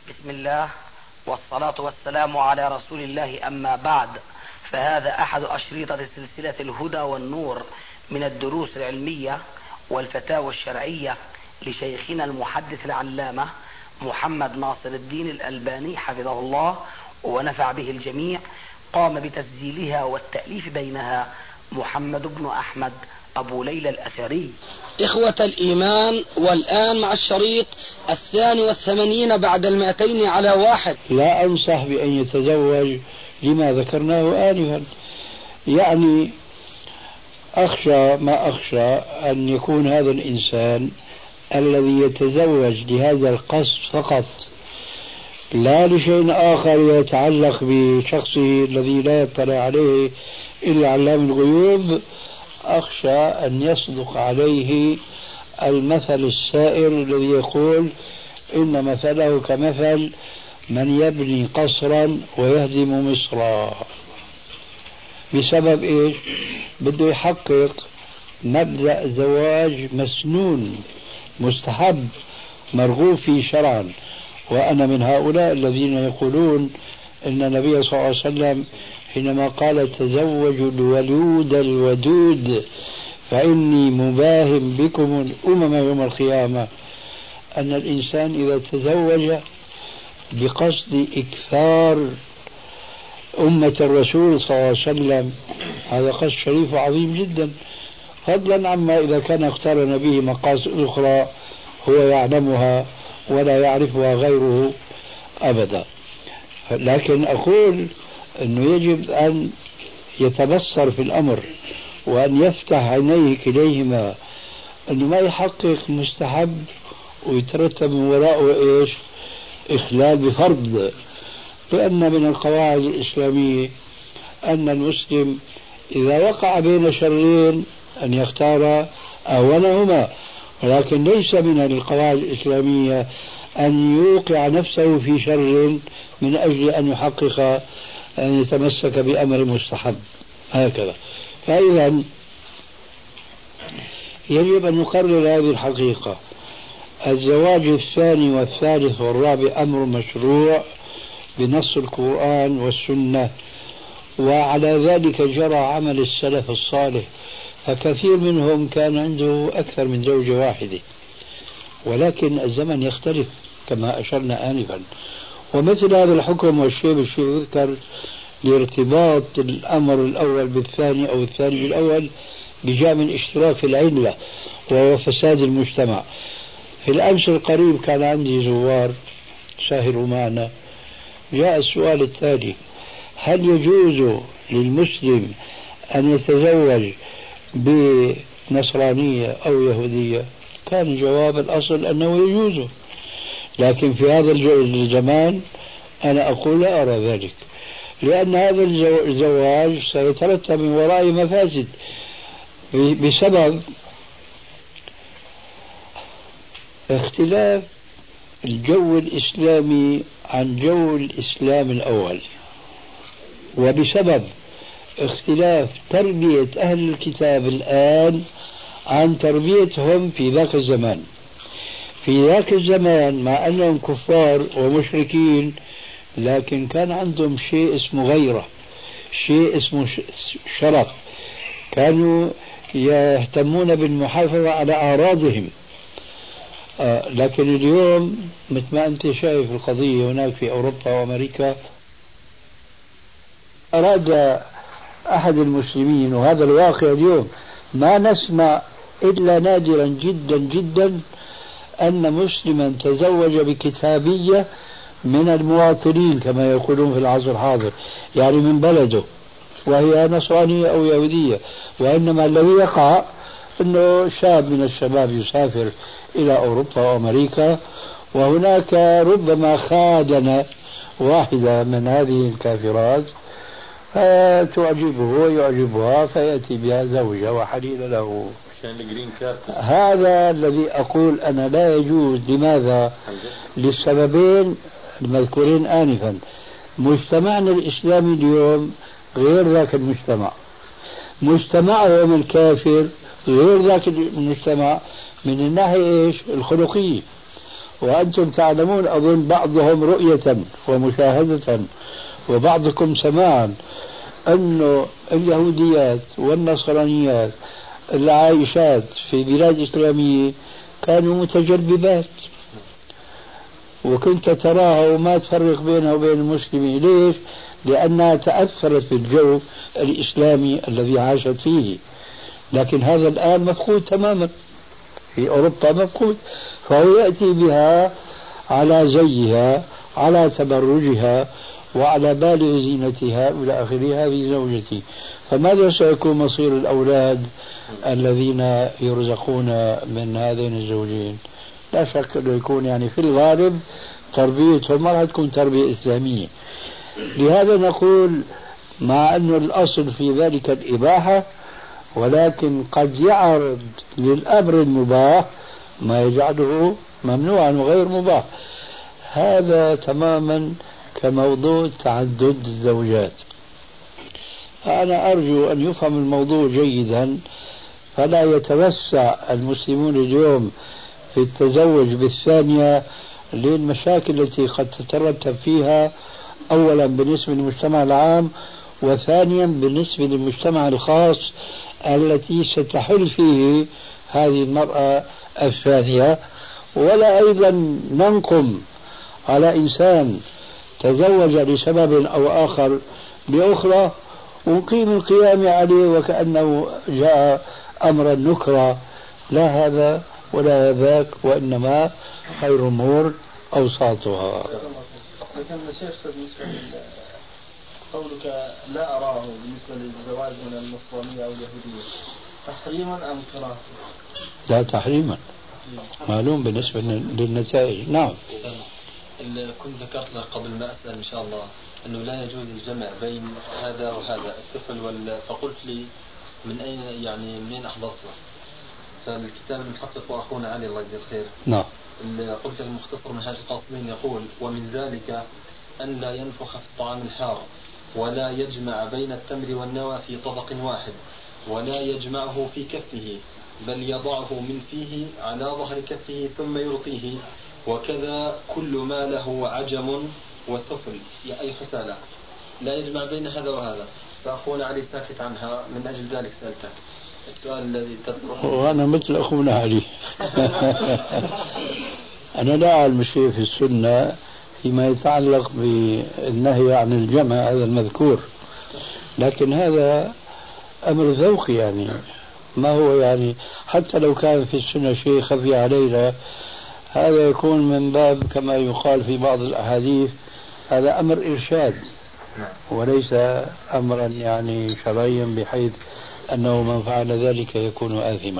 بسم الله والصلاة والسلام على رسول الله، أما بعد، فهذا أحد أشريطة سلسلة الهدى والنور من الدروس العلمية والفتاوى الشرعية لشيخنا المحدث العلامة محمد ناصر الدين الألباني حفظه الله ونفع به الجميع. قام بتسجيلها والتأليف بينها محمد بن أحمد أبو ليلى الأثري. إخوة الإيمان، والآن مع الشريط 82 بعد 200 لا أنصح بأن يتزوج لما ذكرناه آنفا، يعني أخشى ما أخشى أن يكون هذا الإنسان الذي يتزوج لهذا القصد فقط، لا لشيء آخر يتعلق بشخصه الذي لا يطلع عليه إلا علام الغيوب. أخشى أن يصدق عليه المثل السائر الذي يقول إن مثله كمثل من يبني قصرا ويهدم مصرا. بسبب إيش؟ بده يحقق مبدأ زواج مسنون مستحب مرغوب فيه شرعا. وأنا من هؤلاء الذين يقولون إن النبي صلى الله عليه وسلم حينما قال تزوجوا الولود الودود فإني مباهم بكم الأمم يوم القيامة، أن الإنسان إذا تزوج بقصد إكثار أمة الرسول صلى الله عليه وسلم هذا قصد شريف وعظيم جدا، فضلا عما إذا كان اقترن به مقاصد أخرى هو يعلمها ولا يعرفها غيره أبدا. لكن أقول أنه يجب أن يتبصر في الأمر وأن يفتح عينيه كليهما، أنه ما يحقق مستحب ويترتب من وراءه إيش؟ إخلال بفرض. لأن من القواعد الإسلامية أن المسلم إذا وقع بين شرين أن يختار أولهما، ولكن ليس من القواعد الإسلامية أن يوقع نفسه في شر من أجل أن يحقق أن يتمسك بأمر مستحب هكذا. فإذا يجب أن نقرر هذه الحقيقة: الزواج الثاني والثالث والرابع أمر مشروع بنص القرآن والسنة، وعلى ذلك جرى عمل السلف الصالح، فكثير منهم كان عنده أكثر من زوجة واحدة. ولكن الزمن يختلف كما أشرنا آنفا، ومثل هذا الحكم والشيء يذكر لارتباط الأمر الأول بالثاني أو الثاني بالأول بجاء من اشتراك العلة وهو فساد المجتمع. في الأمس القريب كان عندي زوار ساهروا معنا، جاء السؤال التالي: هل يجوز للمسلم أن يتزوج بنصرانية أو يهودية؟ كان جواب الأصل أنه يجوز، لكن في هذا الزمان أنا أقول لا أرى ذلك، لأن هذا الزواج سيترتب من وراء مفاسد بسبب اختلاف الجو الإسلامي عن جو الإسلام الأول، وبسبب اختلاف تربية أهل الكتاب الآن عن تربيتهم في ذاك الزمان. في ذاك الزمان مع أنهم كفار ومشركين لكن كان عندهم شيء اسمه غيرة، شيء اسمه شرف، كانوا يهتمون بالمحافظة على أعراضهم. لكن اليوم مثل ما أنت شايف القضية هناك في أوروبا وأمريكا، أراد أحد المسلمين، وهذا الواقع اليوم، ما نسمع إلا نادرا جدا جدا أن مسلما تزوج بكتابية من المواطنين كما يقولون في العصر الحاضر، يعني من بلده، وهي نصرانية أو يهودية. وإنما الذي يقع أنه شاب من الشباب يسافر إلى أوروبا وأمريكا، وهناك ربما خادن واحدة من هذه الكافرات فتعجبه ويعجبها فيأتي بها زوجة وحليل له. هذا الذي أقول أنا لا يجوز. لماذا؟ للسببين المذكورين آنفا. مجتمعنا الإسلامي اليوم غير ذاك المجتمع، مجتمعهم الكافر غير ذاك المجتمع من الناحية الخلقية. وأنتم تعلمون أظن بعضهم رؤية ومشاهدة وبعضكم سماعا أن اليهوديات والنصرانيات العايشات في بلاد إسلامية كانوا متجربات، وكنت تراها وما تفرق بينها وبين المسلمين. ليش؟ لأنها تأثرت بالجو الإسلامي الذي عاشت فيه. لكن هذا الآن مفقود تماما، في أوروبا مفقود. فهو يأتي بها على زيها، على تبرجها، وعلى بالغ زينتها إلى آخره. هذه زوجتي. فماذا سيكون مصير الأولاد الذين يرزقون من هذين الزوجين؟ لا شك أنه يكون يعني في الغالب تربيتهم ما راح تكون تربية إسلامية. لهذا نقول مع أن الأصل في ذلك الإباحة، ولكن قد يعرض للأمر المباح ما يجعله ممنوعا وغير مباح. هذا تماما كموضوع تعدد الزوجات. فأنا أرجو أن يفهم الموضوع جيدا، فلا يتوسع المسلمون اليوم في التزوج بالثانية للمشاكل التي قد تترتب فيها، أولا بالنسبة للمجتمع العام، وثانيا بالنسبة للمجتمع الخاص التي ستحل فيه هذه المرأة الثانية. ولا أيضا ننقم على إنسان تزوج لسبب أو آخر بأخرى ونقيم القيام عليه وكأنه جاء أمرا نكرا. لا هذا ولا ذاك، وإنما خير الأمور أوساطها. لكن الشيخ بالنسبة قولك لا أراه بالنسبة للزواج من النصرانية أو اليهودية تحريما أم كراهة؟ لا تحريما، معلوم بالنسبة للنتائج. نعم. كنت ذكرت لك قبل ما أسأل إن شاء الله أنه لا يجوز الجمع بين هذا وهذا الطفل فقلت لي من أين يعني منين أحضرته؟ فالكتاب المحقق وأخونا علي الله يجزيه الخير. نعم. قلت المختصر منهاج القاصدين يقول: ومن ذلك أن لا ينفخ في الطعام الحار، ولا يجمع بين التمر والنوى في طبق واحد، ولا يجمعه في كفه، بل يضعه من فيه على ظهر كفه ثم يلقيه، وكذا كل ما له عجم وطفل أي حثالة، لا يجمع بين هذا وهذا. فأخونا علي ساكت عنها، من أجل ذلك سألتك السؤال الذي تذكره. وأنا مثل أخونا علي. أنا لا أعلم شيء في السنة فيما يتعلق بالنهي عن الجمع هذا المذكور، لكن هذا أمر ذوقي يعني، ما هو يعني حتى لو كان في السنة شيء خفي علينا، هذا يكون من باب كما يقال في بعض الأحاديث هذا أمر إرشاد وليس أمرا يعني شرعيا بحيث أنه من فعل ذلك يكون آثما.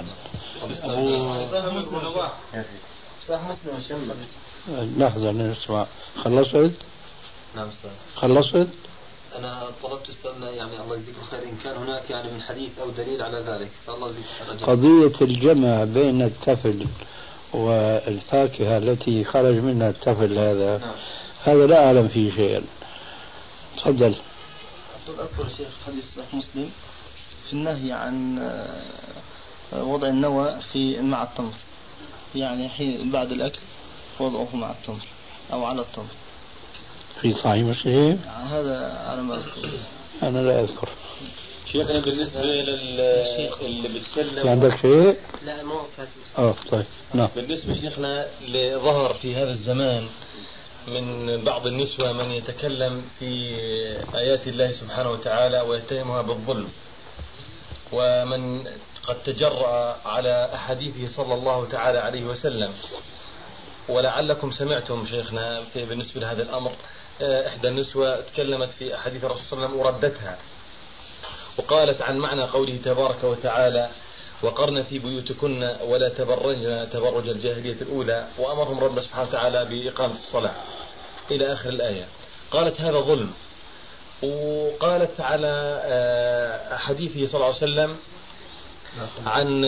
لحظة نسمع. خلصت؟ نعم أستاذ. خلصت؟ أنا طلبت استنى يعني الله يجزيك الخير إن كان هناك يعني من حديث أو دليل على ذلك. فالله يجزيك. قضية الجمع بين التفل والفاكهة التي خرج منها التفل هذا نعم. هذا لا أعلم فيه شيئا. تفضل. أذكر شيخ حديث مسلم في النهي عن وضع النوى مع التمر، يعني حين بعد الأكل وضعه مع التمر أو على التمر في صحيح مسلم. هذا على ما أذكر. أنا لا أذكر. شيخنا بالنسبة اللي بتكلم في عندك شيء؟ لا مو طيب. نعم. بالنسبة شيخنا لظهر في هذا الزمان من بعض النسوة من يتكلم في آيات الله سبحانه وتعالى ويتهمها بالظلم، ومن قد تجرأ على أحاديثه صلى الله تعالى عليه وسلم. ولعلكم سمعتم شيخنا بالنسبة لهذا الأمر إحدى النسوة تكلمت في أحاديث الرسول صلى الله عليه وسلم وردتها، وقالت عن معنى قوله تبارك وتعالى: وقرن في بيوتكن ولا تبرجن تبرج الجاهلية الأولى، وأمرهم رب سبحانه وتعالى بإقامة الصلاة إلى آخر الآية. قالت هذا ظلم. وقالت على حديثه صلى الله عليه وسلم عن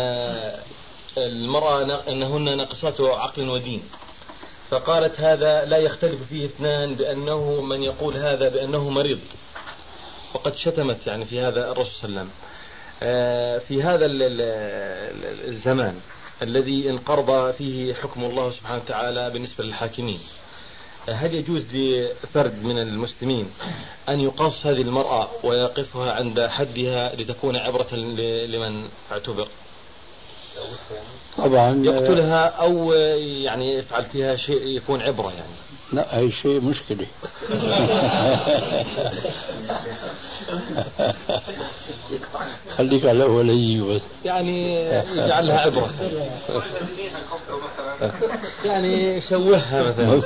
المرأة أنهن ناقصات عقل ودين، فقالت هذا لا يختلف فيه اثنان، بأنه من يقول هذا بأنه مريض. وقد شتمت يعني في هذا الرسول صلى الله عليه وسلم في هذا الزمان. الذي انقرض فيه حكم الله سبحانه وتعالى بالنسبة للحاكمين، هل يجوز لفرد من المسلمين أن يقاص هذه المرأة ويقفها عند حدها لتكون عبرة لمن اعتبر؟ طبعا يقتلها أو يعني يفعل فيها شيء يكون عبرة يعني؟ لا، هي شيء مشكلة. خليك على أولي بس، يعني يجعلها عبرة، يعني شوهها مثلا.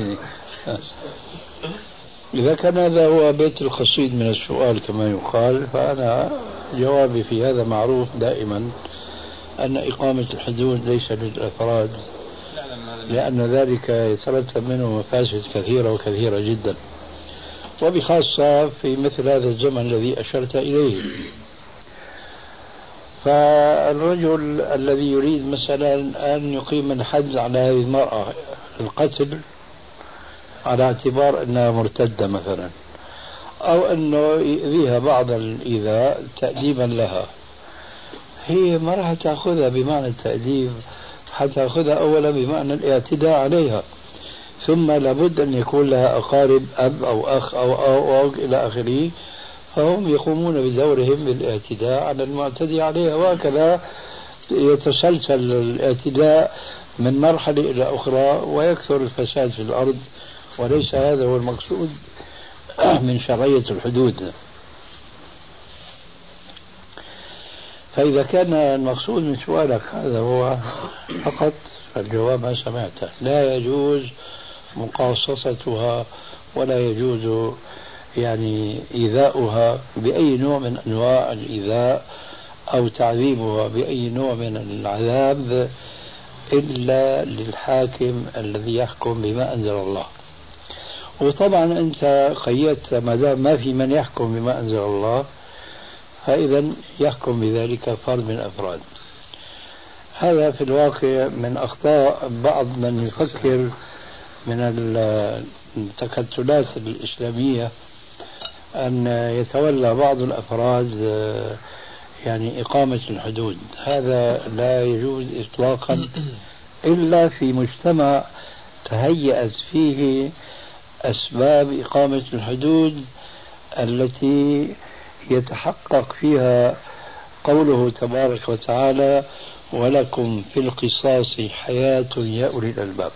إذا كان هذا هو بيت القصيد من السؤال كما يقال، فأنا جوابي في هذا معروف دائما، أن إقامة الحدود ليس للأفراد، لأن ذلك يترتب منه مفاسد كثيرة وكثيرة جدا، وبخاصة في مثل هذا الزمن الذي أشرت إليه. فالرجل الذي يريد مثلا أن يقيم الحد على هذه المرأة القتل على اعتبار أنها مرتدة مثلا، أو أنه يؤذيها بعض الإيذاء تأديبا لها، هي ما راح تأخذها بمعنى التأديب، حتأخذها أولا بمعنى الاعتداء عليها، ثم لابد أن يكون لها أقارب، أب أو أخ أو إلى آخره، فهم يقومون بدورهم بالاعتداء على المعتدي عليها، وهكذا يتسلسل الاعتداء من مرحلة إلى أخرى ويكثر الفساد في الأرض، وليس هذا هو المقصود من شرعية الحدود. فإذا كان المقصود من سؤالك هذا هو فقط، فالجواب ما سمعته، لا يجوز مقاصصتها ولا يجوز يعني إيذاؤها بأي نوع من أنواع الإيذاء أو تعذيبها بأي نوع من العذاب إلا للحاكم الذي يحكم بما أنزل الله. وطبعا أنت قيدت ما دام ما في من يحكم بما أنزل الله، فإذا يحكم بذلك فرد من الأفراد. هذا في الواقع من أخطاء بعض من يفكر من التكتلات الإسلامية أن يتولى بعض الأفراد يعني إقامة الحدود. هذا لا يجوز إطلاقا إلا في مجتمع تهيأت فيه أسباب إقامة الحدود التي يتحقق فيها قوله تبارك وتعالى: ولكم في القصاص حياة يا أولي الألباب.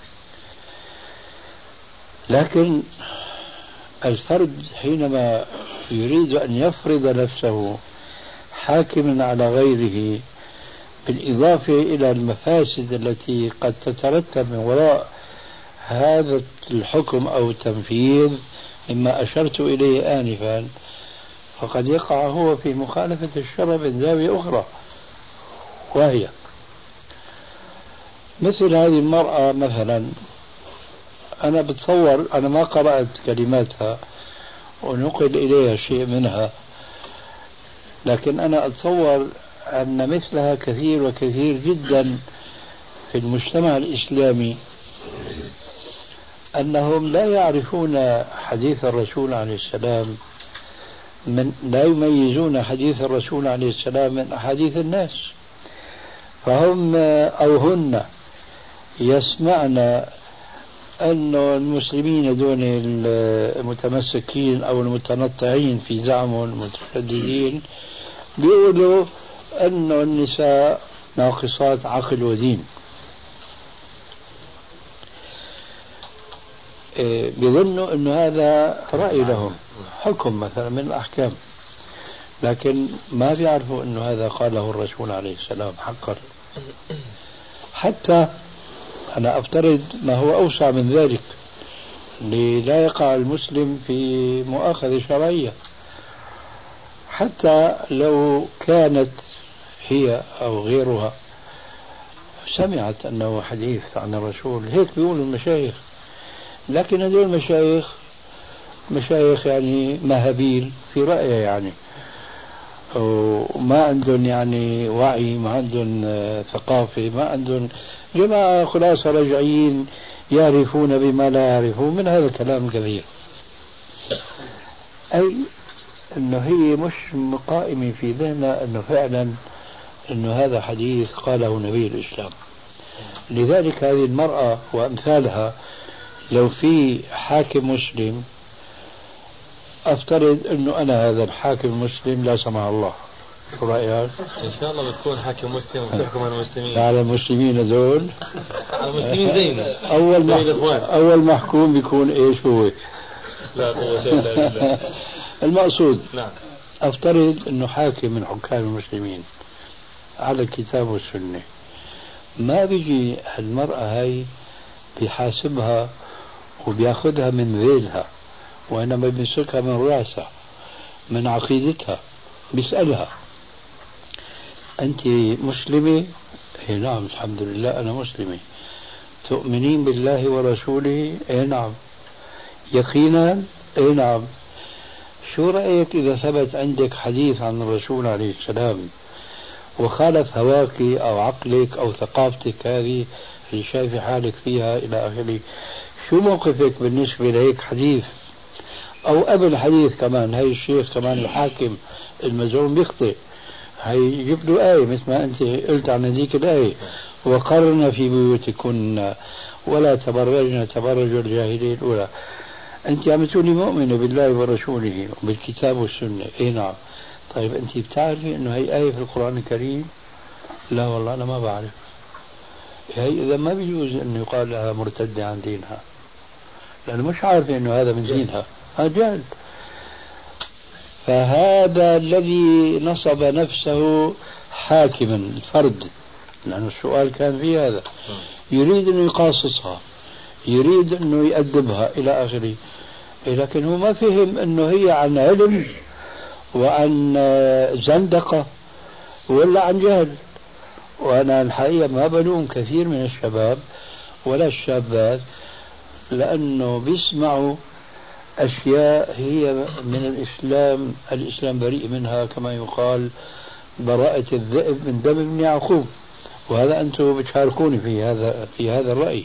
لكن الفرد حينما يريد أن يفرض نفسه حاكما على غيره، بالإضافة إلى المفاسد التي قد تترتب من وراء هذا الحكم أو التنفيذ مما أشرت إليه آنفا، فقد يقع هو في مخالفة الشرع من زاوية أخرى، وهي مثل هذه المرأة مثلا. أنا بتصور، أنا ما قرأت كلماتها ونقل إليها شيء منها، لكن أنا أتصور أن مثلها كثير وكثير جدا في المجتمع الإسلامي، أنهم لا يعرفون حديث الرسول عليه السلام، لا يميزون حديث الرسول عليه السلام من أحاديث الناس، فهم أو هن يسمعن أن المسلمين دون المتمسكين أو المتنطعين في زعمهم المتشددين بيقولوا أن النساء ناقصات عقل ودين، بيظنوا أن هذا رأي لهم، حكم مثلا من الأحكام، لكن ما بيعرفوا أن هذا قاله الرسول عليه السلام حقا. حتى أنا أفترض ما هو أوسع من ذلك، لا يقع المسلم في مؤاخذة شرعية. حتى لو كانت هي أو غيرها سمعت أنه حديث عن الرسول، هيك بيقولوا المشايخ، لكن هذول مشايخ يعني مهابيل في رأيه، يعني وما عندهم يعني وعي، ما عندهم ثقافة، ما عندهم جماعة خلاصة رجعيين يعرفون بما لا يعرفون من هذا الكلام كثير. أي أنه هي مش قائمة في ذهنها أنه فعلا أنه هذا حديث قاله نبي الإسلام. لذلك هذه المرأة وأمثالها لو في حاكم مسلم، أفترض أنه أنا هذا الحاكم المسلم لا سمح الله، شو رأيك؟ إن شاء الله بتكون حاكم مسلم وتحكم على المسلمين. على المسلمين هذول، على المسلمين زينا. أول محكوم بيكون إيش هو؟ لا قوة إلا بالله. المقصود نعم. أفترض أنه حاكم من حكام المسلمين على الكتاب والسنة، ما بيجي المرأة هاي بيحاسبها وبياخذها من ذيلها، وإنما بيمسكها من رأسها، من عقيدتها، بيسألها: أنت مسلمة؟ إيه نعم الحمد لله أنا مسلمة. تؤمنين بالله ورسوله؟ إيه نعم. يقينا؟ إيه نعم. شو رأيك إذا ثبت عندك حديث عن الرسول عليه السلام وخالف هواك أو عقلك أو ثقافتك هذه اللي شايف حالك فيها إلى آخره، شو موقفك بالنسبة لهيك حديث؟ أو قبل حديث كمان، هاي الشيخ كمان الحاكم المزعوم بيخطئ، هاي يجيب له آية مثل ما أنت قلت عن هذيك الآية: وقرن في بيوتكن ولا تبرجن تبرج الجاهلية الأولى. أنت عم تقولي مؤمنة بالله ورسوله وبالكتاب والسنة. إيه نعم. طيب أنت بتعرفي أنه هي آية في القرآن الكريم؟ لا والله أنا ما بعرف. هي إذا ما بيجوز أن يقال لها مرتدة عن دينها، لأنه مش عارفة أنه هذا من دينها، هذا جهل. فهذا الذي نصب نفسه حاكما الفرد، لأن السؤال كان في هذا، يريد أنه يقاصصها، يريد أنه يأدبها إلى آخره، لكن هو ما فهم أنه هي عن علم وعن زندقة ولا عن جهل. وأنا الحقيقة ما بلوم كثير من الشباب ولا الشابات، لأنه بيسمعوا أشياء هي من الإسلام بريء منها، كما يقال: براءة الذئب من دم ابن يعقوب. وهذا أنتم بتشاركوني في هذا الرأي.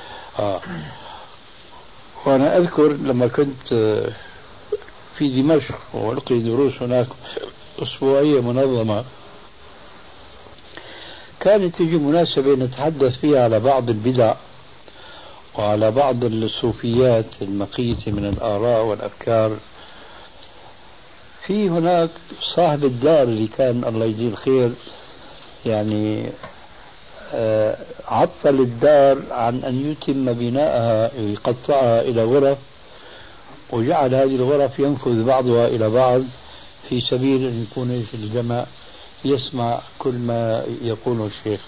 وأنا أذكر لما كنت في دمشق وألقي دروس هناك أسبوعية منظمة، كانت تجي مناسبة نتحدث فيها على بعض البدع وعلى بعض الصوفيات المقيتة من الآراء والأفكار. في هناك صاحب الدار اللي كان الله يجزيه الخير يعني عطل الدار عن أن يتم بناءها، يقطعها إلى غرف، وجعل هذه الغرف ينفذ بعضها إلى بعض في سبيل أن يكون الجمع يسمع كل ما يقوله الشيخ.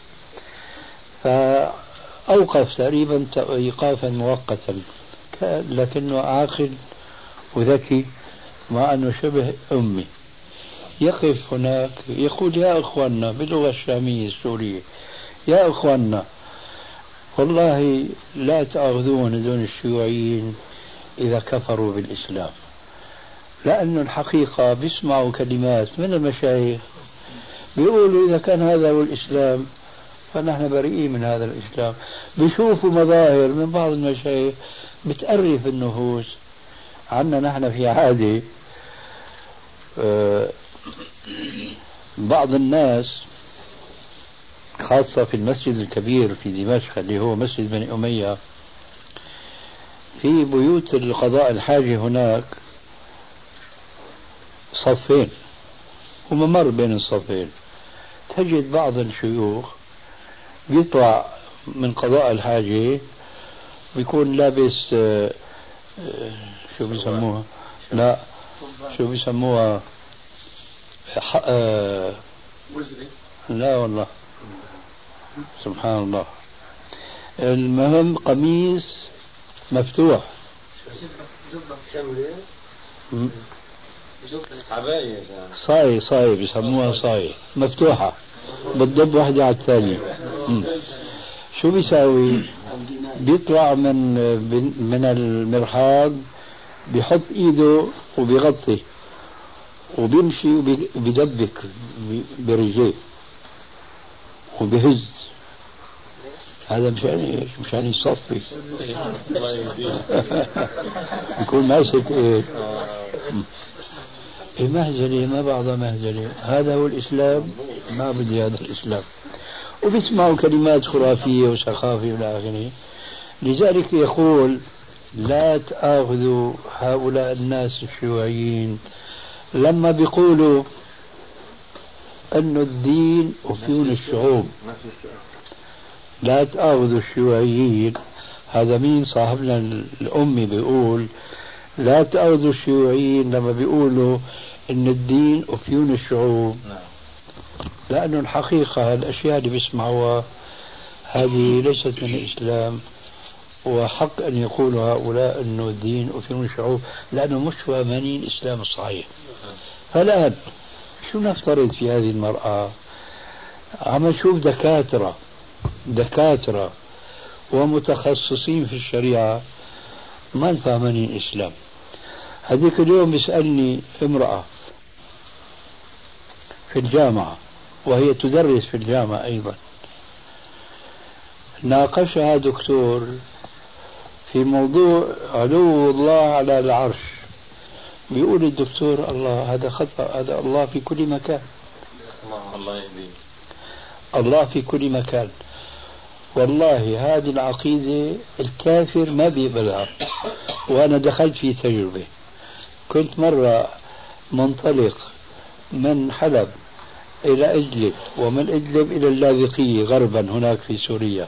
فأوقف تقريبا إيقافا مؤقتا، لكنه عاقل وذكي، مع أنه شبه أمي. يقف هناك يقول: يا إخواننا، باللغة الشامية السورية: يا إخواننا، والله لا تأخذون دون الشيوعيين إذا كفروا بالإسلام، لأن الحقيقة بيسمعوا كلمات من المشايخ بيقولوا إذا كان هذا هو الإسلام فنحن بريئين من هذا الإسلام. بيشوفوا مظاهر من بعض المشايخ بتأرف النفوس. عنا نحن في عادة بعض الناس، خاصة في المسجد الكبير في دمشق اللي هو مسجد بني أمية، في بيوت القضاء الحاجة هناك صفين وممر بين الصفين، تجد بعض الشيوخ بيطلع من قضاء الحاجة بيكون لابس شو بيسموها؟ لا، شو بيسموها؟ لا والله، سبحان الله. المهم قميص مفتوح، صاي بيسموها صاي مفتوحة، بتدب واحدة على الثانية. شو بيساوي؟ بيطلع من المرحاض، بيحط ايده وبيغطي وبيمشي وبيدبك برجليه وبيهز. هذا مشان يصفي يكون ماسك ايه مهزلة، ما بعضها مهزلة. هذا هو الإسلام. ما بدي هذا الإسلام، وبيسمعوا كلمات خرافية وسخافة إلى آخره. لذلك يقول لا تأخذوا هؤلاء الناس الشيوعيين لما بيقولوا أن الدين أفيون الشعوب، لا تأخذوا الشيوعيين. هذا مين صاحبنا الأمي بيقول لا تأخذوا الشيوعيين لما بيقولوا أن الدين أفيون الشعوب، لأنه الحقيقة الأشياء اللي بيسمعوها هذه ليست من الإسلام، وحق أن يقولوا هؤلاء أنه الدين أفيون الشعوب لأنه مش فاهمين الإسلام الصحيح. فالآن شو نفترض في هذه المرأة؟ عم نشوف دكاترة ومتخصصين في الشريعة ما فاهمين الإسلام. هذيك اليوم بيسألني امرأة في الجامعة وهي تدرس في الجامعة أيضا، ناقشها دكتور في موضوع علو الله على العرش. بيقول الدكتور الله هذا خطأ، هذا الله في كل مكان، الله يهديه، الله في كل مكان. والله هذه العقيدة الكافر ما بيقبلها. وأنا دخلت في تجربة، كنت مرة منطلق من حلب إلى إدلب ومن إدلب إلى اللاذقية غربا هناك في سوريا،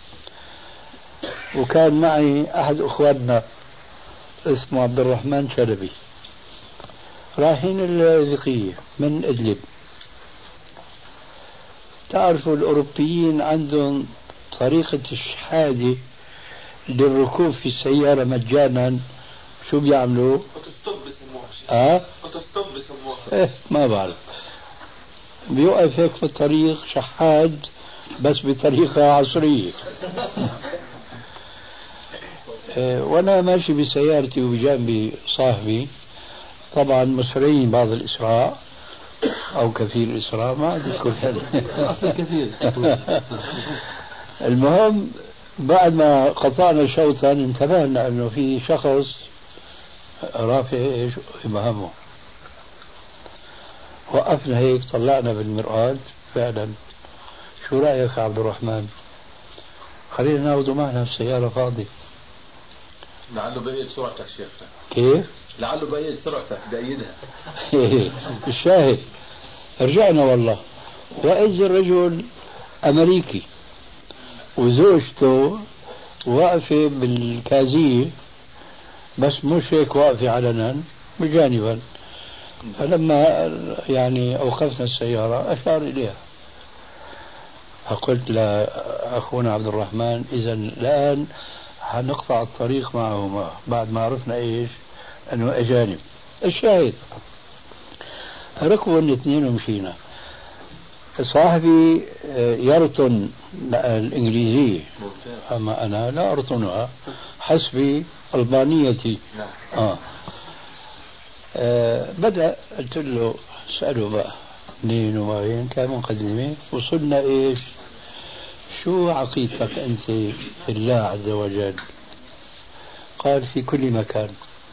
وكان معي أحد أخواننا اسمه عبد الرحمن شلبي، رايحين اللاذقية من إدلب. تعرفوا الأوروبيين عندهم طريقة الشحادة للركوب في السيارة مجانا. شو بيعملوا؟ ما بعرف. بيوقف هيك في الطريق شحاد بس بطريقة عصرية. وانا ماشي بسيارتي وبجانبي صاحبي، طبعا مسرعين بعض الإسراع أو كثير الإسراع، ما أذكر كثير. المهم بعد ما قطعنا شوطا انتبهنا أنه في شخص رافع إبهامه. وقفنا هيك طلعنا بالمرآة فعلا. شو رأيك يا عبد الرحمن؟ خلينا ناخذه معنا في السيارة فاضي. لعله بقيت سرعتك شيخ. كيف؟ لعله بقيت سرعتك بأيدها. الشاهد رجعنا والله، وإذ الرجل أمريكي وزوجته واقفة بالكازية، بس مش هيك واقفة علنا بجانبا. فلما يعني أوقفنا السيارة أشار إليها، فقلت لأخونا عبد الرحمن إذا الآن حنقطع الطريق معهما بعد ما عرفنا إيش أنه أجانب. الشاهد ركبوا الاثنين ومشينا. صاحبي يرطن الإنجليزية أما أنا لا أرطنها حسب ألبانيتي. بدأ قلت له اسأله بقى منين وين، كان مقدمة. وصلنا إيش؟ شو عقيدتك أنت في الله عز وجل؟ قال في كل مكان.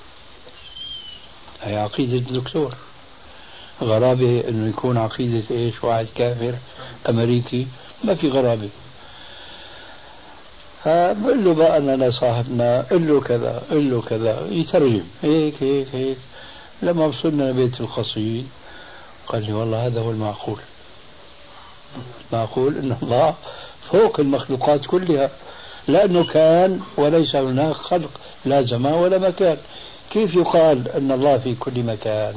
هي عقيدة الدكتور. غرابة انه يكون عقيدة ايش واحد كافر امريكي، ما في غرابة. فبقول له بقى انا لصاحبنا قل له كذا قل له كذا، يترجم هيك هيك هيك. لما وصلنا لبيت القصيد قال لي والله هذا هو المعقول. معقول ان الله فوق المخلوقات كلها، لانه كان وليس هناك خلق لا زمان ولا مكان. كيف يقال ان الله في كل مكان؟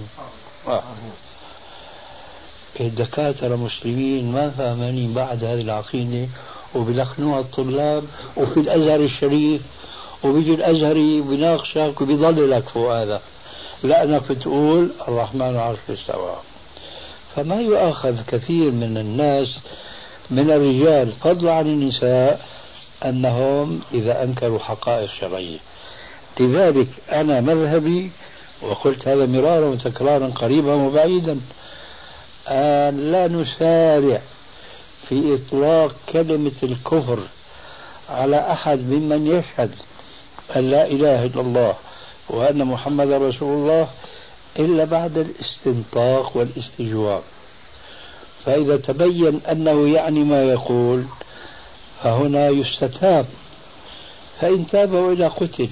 الدكاترة مسلمين ما فاهمين بعد هذه العقيدة وبلخنوها الطلاب، وفي الأزهر الشريف وبيجي الأزهري بيناقشك وبيضللك فوق هذا، لأنك بتقول الرحمن على العرش استوى. فما يؤاخذ كثير من الناس من الرجال فضلا عن النساء أنهم إذا أنكروا حقائق شرعية. لذلك أنا مذهبي، وقلت هذا مرارا وتكرارا قريبا وبعيدا، أن لا نسارع في إطلاق كلمة الكفر على أحد ممن يشهد أن لا إله إلا الله وأن محمد رسول الله إلا بعد الاستنطاق والاستجواب. فإذا تبين أنه يعني ما يقول فهنا يستتاب، فإن تاب وإلى قتل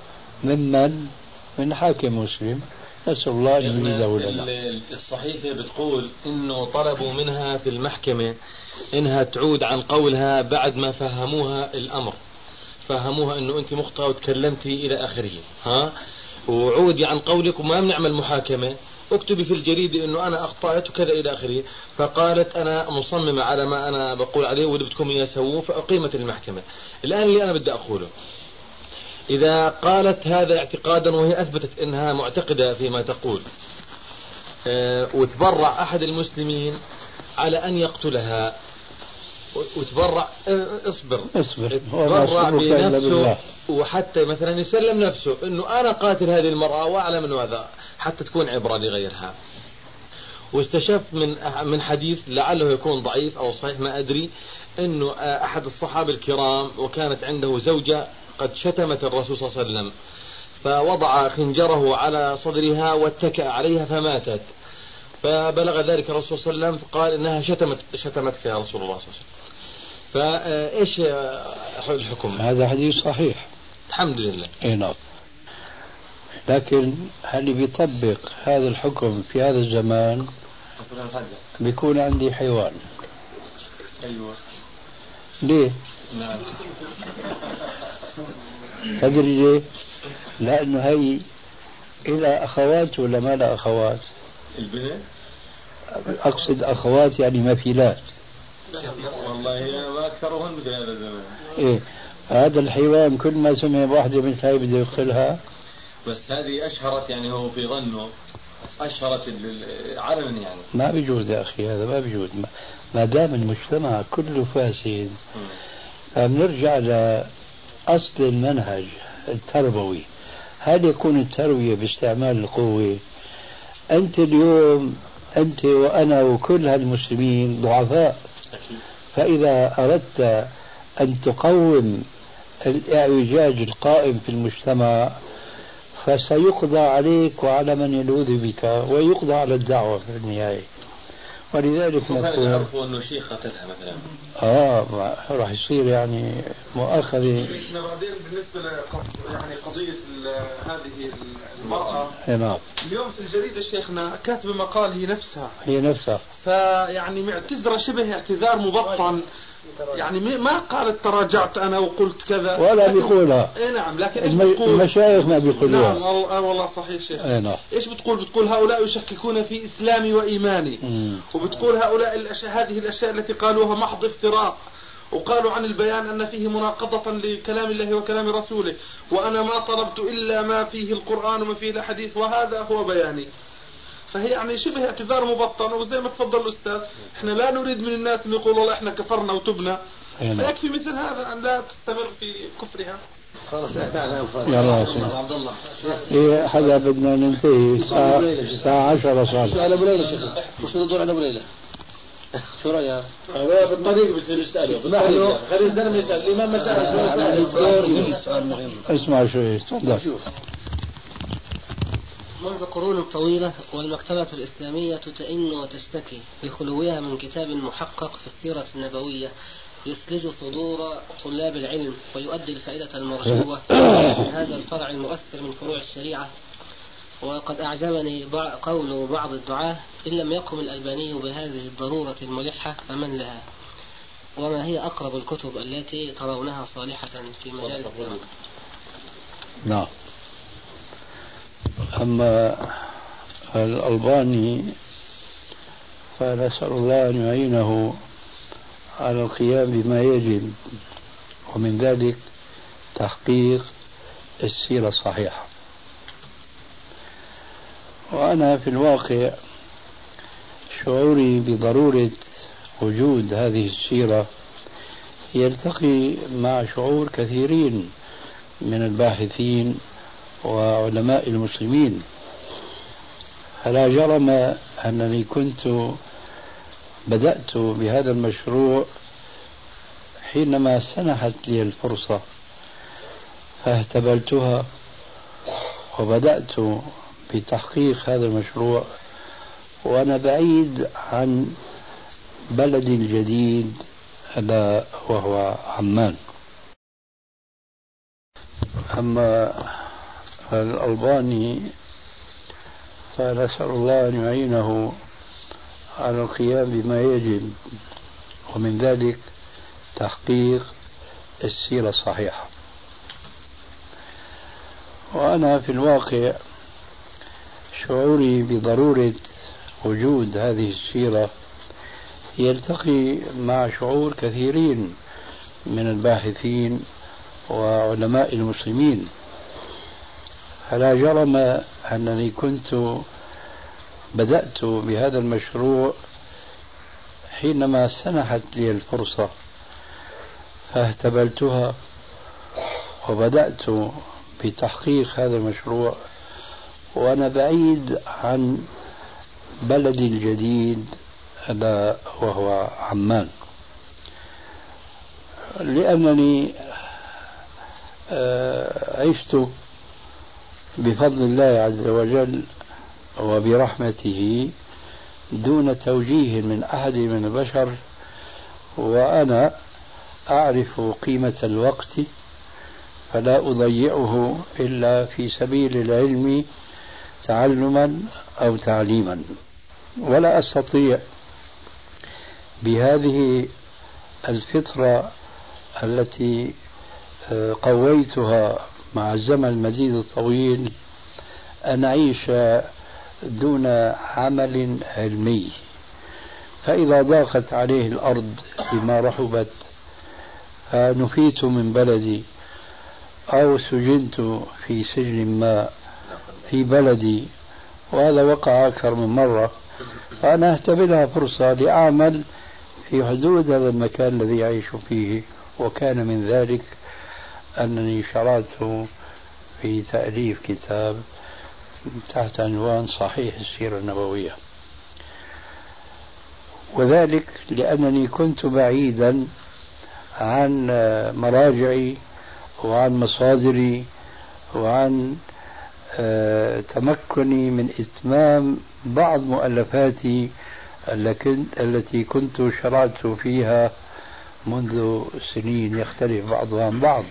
من حاكم مسلم، نسأل الله أن يجيده لنا. الصحيفة بتقول إنه طلبوا منها في المحكمة إنها تعود عن قولها بعد ما فهموها الأمر، فهموها إنه أنت مخطئة وتكلمتي إلى آخره، وعودي عن قولك وما بنعمل محاكمة، اكتبي في الجريدة إنه أنا أخطأت وكذا إلى آخره. فقالت أنا مصممة على ما أنا بقول عليه واللي بدكم يسووه، فأقيمت المحكمة. الآن اللي أنا بدي أقوله، إذا قالت هذا اعتقادا وهي أثبتت أنها معتقدة فيما تقول، وتبرع أحد المسلمين على أن يقتلها، وتبرع تبرع بنفسه، وحتى مثلا يسلم نفسه أنه أنا قاتل هذه المرأة وأعلم أنه هذا، حتى تكون عبرة لغيرها. واستشف من حديث لعله يكون ضعيف أو صحيح ما أدري، أنه أحد الصحابة الكرام وكانت عنده زوجة قد شتمت الرسول صلى الله عليه وسلم، فوضع خنجره على صدرها واتكأ عليها فماتت، فبلغ ذلك الرسول صلى الله عليه وسلم فقال إنها شتمتك يا رسول الله صلى الله عليه وسلم. فإيش الحكم؟ هذا حديث صحيح الحمد لله. نعم. لكن هل بيطبق هذا الحكم في هذا الزمان؟ بيكون عندي حيوان. أيوة. ليه؟ نعم. تدري ليه؟ لأنه هي إلى أخوات ولا ما لا أخوات؟ البنت؟ أقصد أخوات يعني مثيلات. والله ما أكثرهن في هذا الزمان. إيه، هذا الحيوان كل ما سمع بواحدة مثل هاي بده يقتلها. بس هذه أشهرت، يعني هو في ظنه أشهرت علنا يعني. ما بيجوز يا أخي، هذا ما بيجوز. ما دام المجتمع كله فاسد، فبنرجع لأصل المنهج التربوي. هل يكون التربية باستعمال القوة؟ أنت اليوم أنت وأنا وكل هالمسلمين ضعفاء، فإذا أردت أن تقوم الإعوجاج القائم في المجتمع فسيقضى عليك وعلى من يلوذ بك، ويقضى على الدعوة في النهاية. ولذلك نقول يعرفوا انه شيخ قتلها مثلا، راح يصير يعني مؤاخذة. بعدين بالنسبة يعني قضية هذه المرأة، نعم، اليوم في الجريدة شيخنا كاتبة مقال هي نفسها فيعني معتذرة شبه اعتذار مبطن، يعني ما قالت تراجعت أنا وقلت كذا ولا بيقولها. إيه نعم، لكن المشايخ ما بيقولوها. نعم والله صحيح شيخ. نعم. إيش بتقول هؤلاء يشككون في إسلامي وإيماني، وبتقول هؤلاء هذه الأشياء التي قالوها محض افتراء، وقالوا عن البيان أن فيه مناقضة لكلام الله وكلام رسوله، وأنا ما طلبت إلا ما فيه القرآن وما فيه الحديث وهذا هو بياني. فهي يعني شبه اعتذار مبطن، وزي ما تفضل الأستاذ احنا لا نريد من الناس أن يقولوا والله احنا كفرنا وتبنا، فيكفي مثل هذا أن لا تستمر في كفرها. خلاص يا عبد الله. إيه حدا بدنا ننتهي الساعة 10 صار. سؤال أبو ليلى شيخنا، وش ندور على أبو ليلى؟ شو رأيك؟ بالطريق بتصير يسأله، خلي الزلمة يسأل الإمام مسألة. سؤال مهم. اسمع شوي، تفضل. منذ قرون طويلة والمكتبة الإسلامية تئن وتشتكي بخلوها من كتاب محقق في السيرة النبوية يسلج صدور طلاب العلم ويؤدي الفائدة المرجوة من هذا الفرع المؤثر من فروع الشريعة. وقد أعجبني قول بعض الدعاة: إن لم يقم الألباني بهذه الضرورة الملحة فمن لها؟ وما هي أقرب الكتب التي ترونها صالحة في مجال السيرة؟ نعم. أما الألباني فنسأل الله أن يعينه على القيام بما يجب، ومن ذلك تحقيق السيرة الصحيحة. وأنا في الواقع شعوري بضرورة وجود هذه السيرة يلتقي مع شعور كثيرين من الباحثين وعلماء المسلمين. فلا جرم أنني كنت بدأت بهذا المشروع حينما سنحت لي الفرصة فاهتبلتها وبدأت بتحقيق هذا المشروع، وأنا بعيد عن بلد الجديد ألا وهو عمان. أما الألباني فنسأل الله أن يعينه على القيام بما يجب، ومن ذلك تحقيق السيرة الصحيحة. وأنا في الواقع شعوري بضرورة وجود هذه السيرة يلتقي مع شعور كثيرين من الباحثين وعلماء المسلمين، فلا جرم أنني كنت بدأت بهذا المشروع حينما سنحت لي الفرصة فاهتبلتها وبدأت بتحقيق هذا المشروع وأنا بعيد عن بلدي الجديد ألا وهو عمان، لأنني عشت بفضل الله عز وجل وبرحمته دون توجيه من أحد من البشر، وأنا أعرف قيمة الوقت فلا أضيعه إلا في سبيل العلم تعلما أو تعليما، ولا أستطيع بهذه الفطرة التي قويتها مع الزمن المديد الطويل أن أعيش دون عمل علمي. فإذا ضاقت عليه الأرض بما رحبت فنفيت من بلدي أو سجنت في سجن ما في بلدي، وهذا وقع أكثر من مرة، فأنا أهتبلها فرصة لأعمل في حدود هذا المكان الذي أعيش فيه. وكان من ذلك أنني شرعت في تأليف كتاب تحت عنوان صحيح السيرة النبوية، وذلك لأنني كنت بعيدا عن مراجعي وعن مصادري وعن تمكني من إتمام بعض مؤلفاتي التي كنت شرعت فيها منذ سنين يختلف بعضها عن بعض.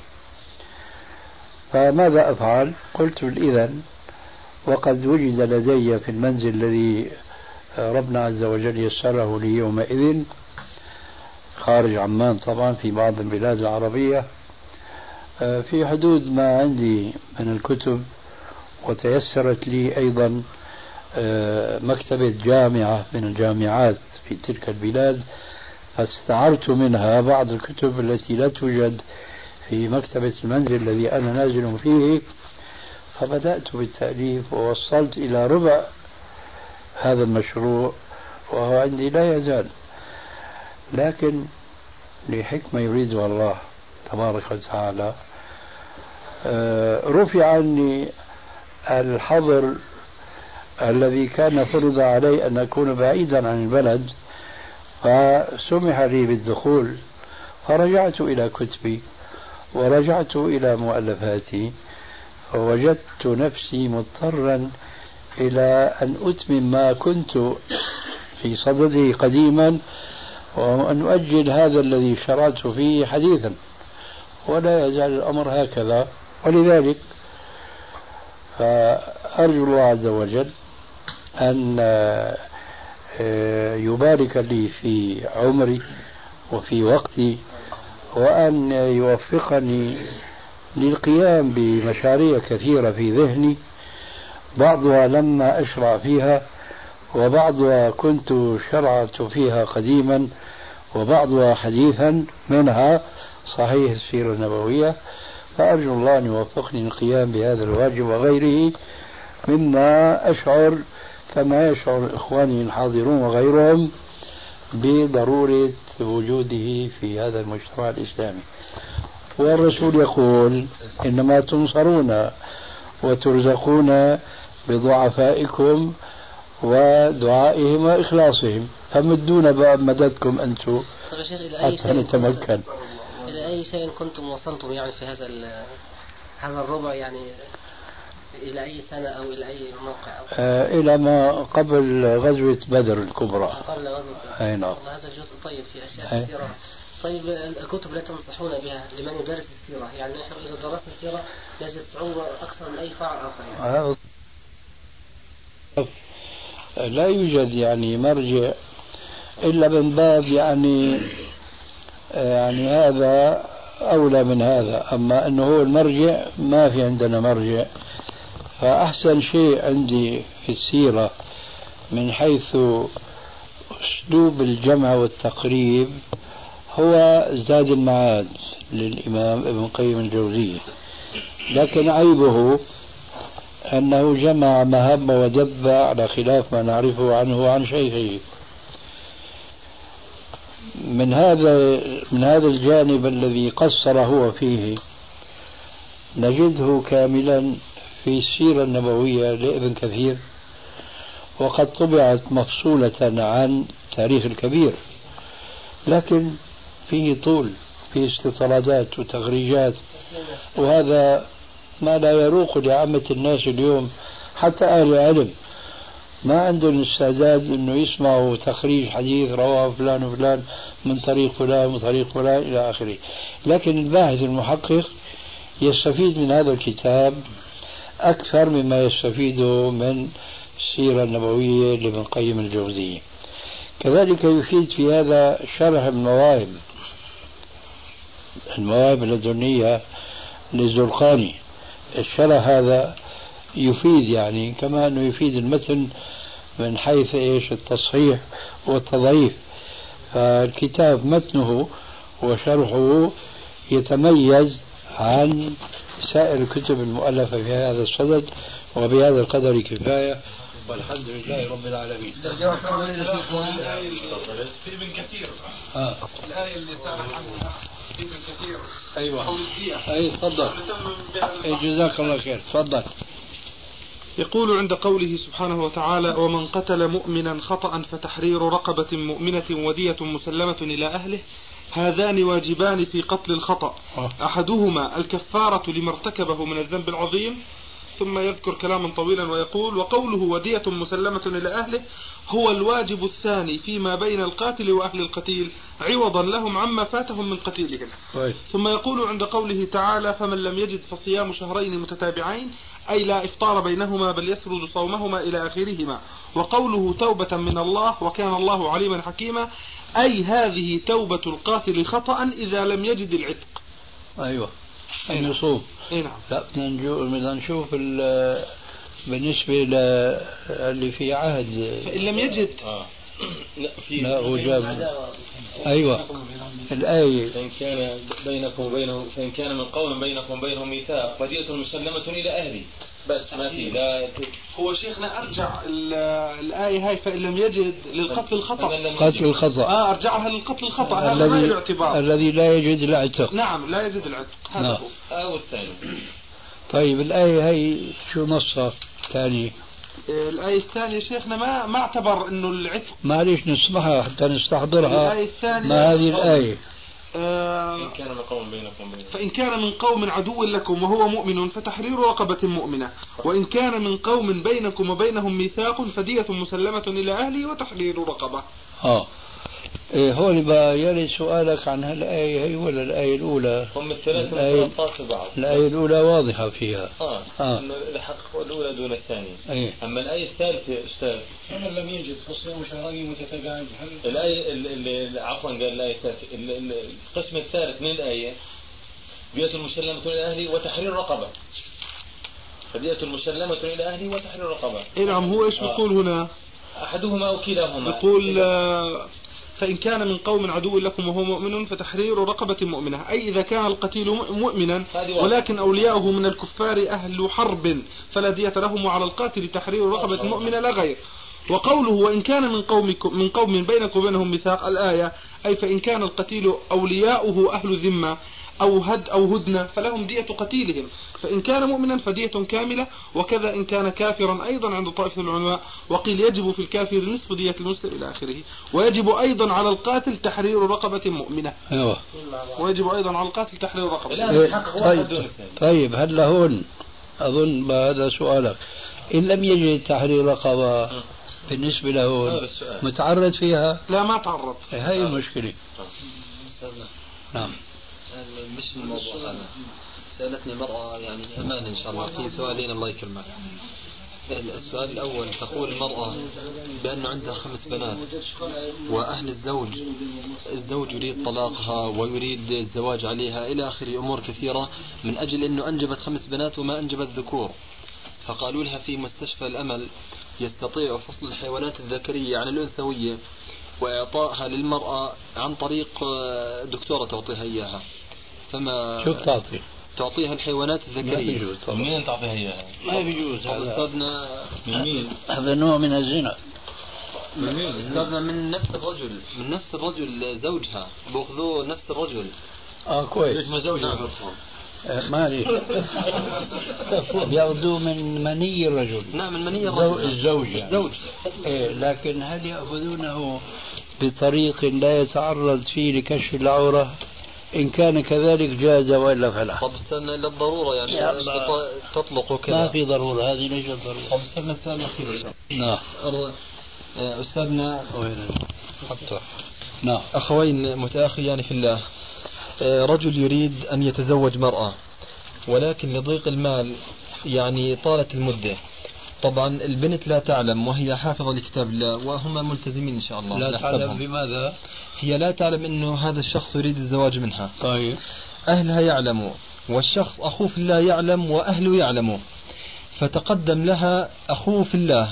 فماذا أفعل؟ قلت إذن وقد وجد لدي في المنزل الذي ربنا عز وجل يسره لي يومئذ خارج عمان طبعا في بعض البلاد العربية في حدود ما عندي من الكتب، وتيسرت لي أيضا مكتبة جامعة من الجامعات في تلك البلاد، فاستعرت منها بعض الكتب التي لا توجد في مكتبة المنزل الذي أنا نازل فيه، فبدأت بالتأليف ووصلت إلى ربع هذا المشروع وهو عندي لا يزال، لكن لحكمة يريدها الله تبارك وتعالى رفع عني الحظر الذي كان فرض علي أن أكون بعيدا عن البلد، فسمح لي بالدخول، فرجعت إلى كتبي ورجعت إلى مؤلفاتي، فوجدت نفسي مضطرا إلى أن أتمم ما كنت في صدده قديما وأن أؤجل هذا الذي شرعت فيه حديثا، ولا يزال الأمر هكذا. ولذلك فأرجو الله عز وجل أن يبارك لي في عمري وفي وقتي، وأن يوفقني للقيام بمشاريع كثيرة في ذهني، بعضها لما أشرع فيها وبعضها كنت شرعت فيها قديما وبعضها حديثا، منها صحيح السيرة النبوية. فأرجو الله أن يوفقني للقيام بهذا الواجب وغيره مما أشعر كما يشعر إخواني الحاضرون وغيرهم بضرورة وجوده في هذا المجتمع الإسلامي. والرسول يقول إنما تنصرون وترزقون بضعفائكم ودعائهم وإخلاصهم، فمدونا بقى مددكم أنتم حتى نتمكن. إلى أي شيء كنتم وصلتم يعني في هذا الربع يعني إلى أي سنة أو إلى أي موقع أو إلى ما قبل غزوة بدر الكبرى. قبل غزوة بدر. أي نعم. هذا الجزء طيب في أشياء كثيرة. طيب الكتب التي تنصحون بها لمن يدرس السيرة، يعني نحن إذا درسنا السيرة نجد صعوبة أكثر من أي فرع آخر يعني. لا يوجد يعني مرجع إلا من باب يعني هذا أولى من هذا، أما أنه هو المرجع ما في عندنا مرجع. فأحسن شيء عندي في السيرة من حيث أسلوب الجمع والتقريب هو زاد المعاد للإمام ابن قيم الجوزية، لكن عيبه أنه جمع ما هم ودب على خلاف ما نعرفه عنه وعن شيخه. من هذا الجانب الذي قصر هو فيه نجده كاملا في السيرة النبوية لابن كثير، وقد طبعت مفصولة عن تاريخ الكبير، لكن فيه طول، فيه استطرادات وتغريجات، وهذا ما لا يروق لعامة الناس اليوم. حتى أهل العلم ما عندهم استعداد أنه يسمعوا تخريج حديث رواه فلان وفلان من طريق فلان وطريق فلان إلى آخره. لكن الباحث المحقق يستفيد من هذا الكتاب أكثر مما يستفيده من السيرة النبوية لابن قيم الجوزية. كذلك يفيد في هذا شرح المواهب اللدنية للزرقاني. الشرح هذا يفيد يعني كما أنه يفيد المتن من حيث التصحيح والتضعيف. فالكتاب متنه وشرحه يتميز عن سائر الكتب المؤلفة في هذا الصدد، وبهذا القدر كفاية، والحمد لله رب العالمين. في ابن كثير الآية اللي سألت عنها في ابن كثير. أيوة أي تفضل. جزاك الله خير. تفضل. يقول عند قوله سبحانه وتعالى: ومن قتل مؤمنا خطأ فتحرير رقبة مؤمنة ودية مسلمة إلى أهله، هذان واجبان في قتل الخطأ، أحدهما الكفارة لما ارتكبه من الذنب العظيم. ثم يذكر كلاما طويلا ويقول: وقوله ودية مسلمة إلى أهله هو الواجب الثاني فيما بين القاتل وأهل القتيل عوضا لهم عما فاتهم من قتيلهم. ثم يقول عند قوله تعالى: فمن لم يجد فصيام شهرين متتابعين، أي لا إفطار بينهما بل يسرد صومهما إلى آخرهما. وقوله توبة من الله وكان الله عليما حكيما، أي هذه توبة القاتل خطأ إذا لم يجد العتق. أيوة أن يصوم. نعم. لا بدنا نشوف بالنسبة اللي في عهد، فإن لم يجد لا هو جاب. أيوة الآية: فإن كان من قوم بينكم وبينهم ميثاق فدية مسلمة إلى أهله. بس ما في لا. هو شيخنا أرجع الآية هاي فإن لم يجد للقتل الخطأ. قتل الخطأ. أرجعها للقتل الخطأ. هذا ما له اعتبار. الذي لا يجد العتق. نعم لا يجد العتق. هذا هو. أو الثاني. طيب الآية هي شو نصها ثاني؟ الآية الثانية شيخنا ما اعتبر إنه العتق. معليش نسمعها حتى نستحضرها. الآية الثانية ما هذه الآية؟ فإن كان من قوم عدو لكم وهو مؤمن فتحرير رقبة مؤمنة، وإن كان من قوم بينكم وبينهم ميثاق فدية مسلمة إلى أهله وتحرير رقبة. هون بقى يلي سؤالك عن هالآية هي ولا الآية الأولى؟ هم الثلاثة مرتبطات ببعض. الآية الأولى واضحة فيها. إنه الحق الأولى دون الثانية. أما الآية الثالثة أستاذ: فمن لم يجد فصيام شهرين متتابعين. الآية عفوا قال الآية الثالثة، القسم الثالث من الآية: دية مسلمة إلى أهله وتحرير رقبة. فدية مسلمة إلى أهله وتحرير رقبة. نعم. هو إيش بيقول هنا؟ أحدهما أو كلاهما. يقول فإن كان من قوم عدو لكم وهو مؤمن فتحرير رقبة مؤمنة، أي إذا كان القتيل مؤمنا ولكن أولياؤه من الكفار أهل حرب فلا دية لهم، وعلى القاتل تحرير رقبة مؤمنة لا غير. وقوله وإن كان من قوم بينكم وبينهم ميثاق، الآية أي فإن كان القتيل أولياؤه أهل ذمة أو هدنة فلهم دية قتيلهم، فإن كان مؤمنا فدية كاملة، وكذا إن كان كافرا أيضا عند طائفة العلماء. وقيل يجب في الكافر نصف دية المسلم إلى آخره. ويجب أيضا على القاتل تحرير رقبة مؤمنة. أيوة. ويجب أيضا على القاتل تحرير رقبة. طيب هل هون أظن هذا سؤالك. إن لم يجد تحرير رقبة بالنسبة له متعرض فيها؟ لا ما تعرض. هاي المشكلة. نعم. مش من الموضوع هذا. سألتني مرأة يعني أمان إن شاء الله في سؤالين الله يكرمك. السؤال الأول تقول المرأة بأنه عندها 5 بنات وأهل الزوج يريد طلاقها ويريد الزواج عليها إلى آخر أمور كثيرة من أجل أنه أنجبت 5 بنات وما أنجبت ذكور. فقالوا لها في مستشفى الأمل يستطيع فصل الحيوانات الذكرية عن الأنثوية وإعطائها للمرأة عن طريق دكتورة تعطيها إياها. فما شو بتعطي؟ تعطيها الحيوانات الذكرية. مين تعطيها إياها؟ ما بيجوز. أستاذنا من مين؟ هذا نوع من الزنا. من مين؟ أستاذنا من نفس الرجل زوجها بأخذوه نفس الرجل. كويس. ليش ما زوجها؟ مالي بياخذوه من مني الرجل. نعم من مني الرجل. الزوج يعني. الزوج. لكن هل يأخذونه بطريق لا يتعرض فيه لكشف العورة؟ إن كان كذلك جاز وإلا فلا. طب استنى إلا الضرورة يعني تطلق وكذا. ما في ضرورة. هذه ليش الضرورة؟ طب استنى السؤال الأخير. نعم. أستاذنا حتى نعم. أخوين متأخيان في الله. رجل يريد أن يتزوج مرأة ولكن لضيق المال يعني طالت المدة. طبعا البنت لا تعلم وهي حافظة لكتاب الله وهم ملتزمين إن شاء الله. لا تعلم بماذا؟ هي لا تعلم أنه هذا الشخص يريد الزواج منها. طيب. أهلها يعلموا والشخص أخوه في الله يعلم وأهله يعلموا. فتقدم لها أخوه في الله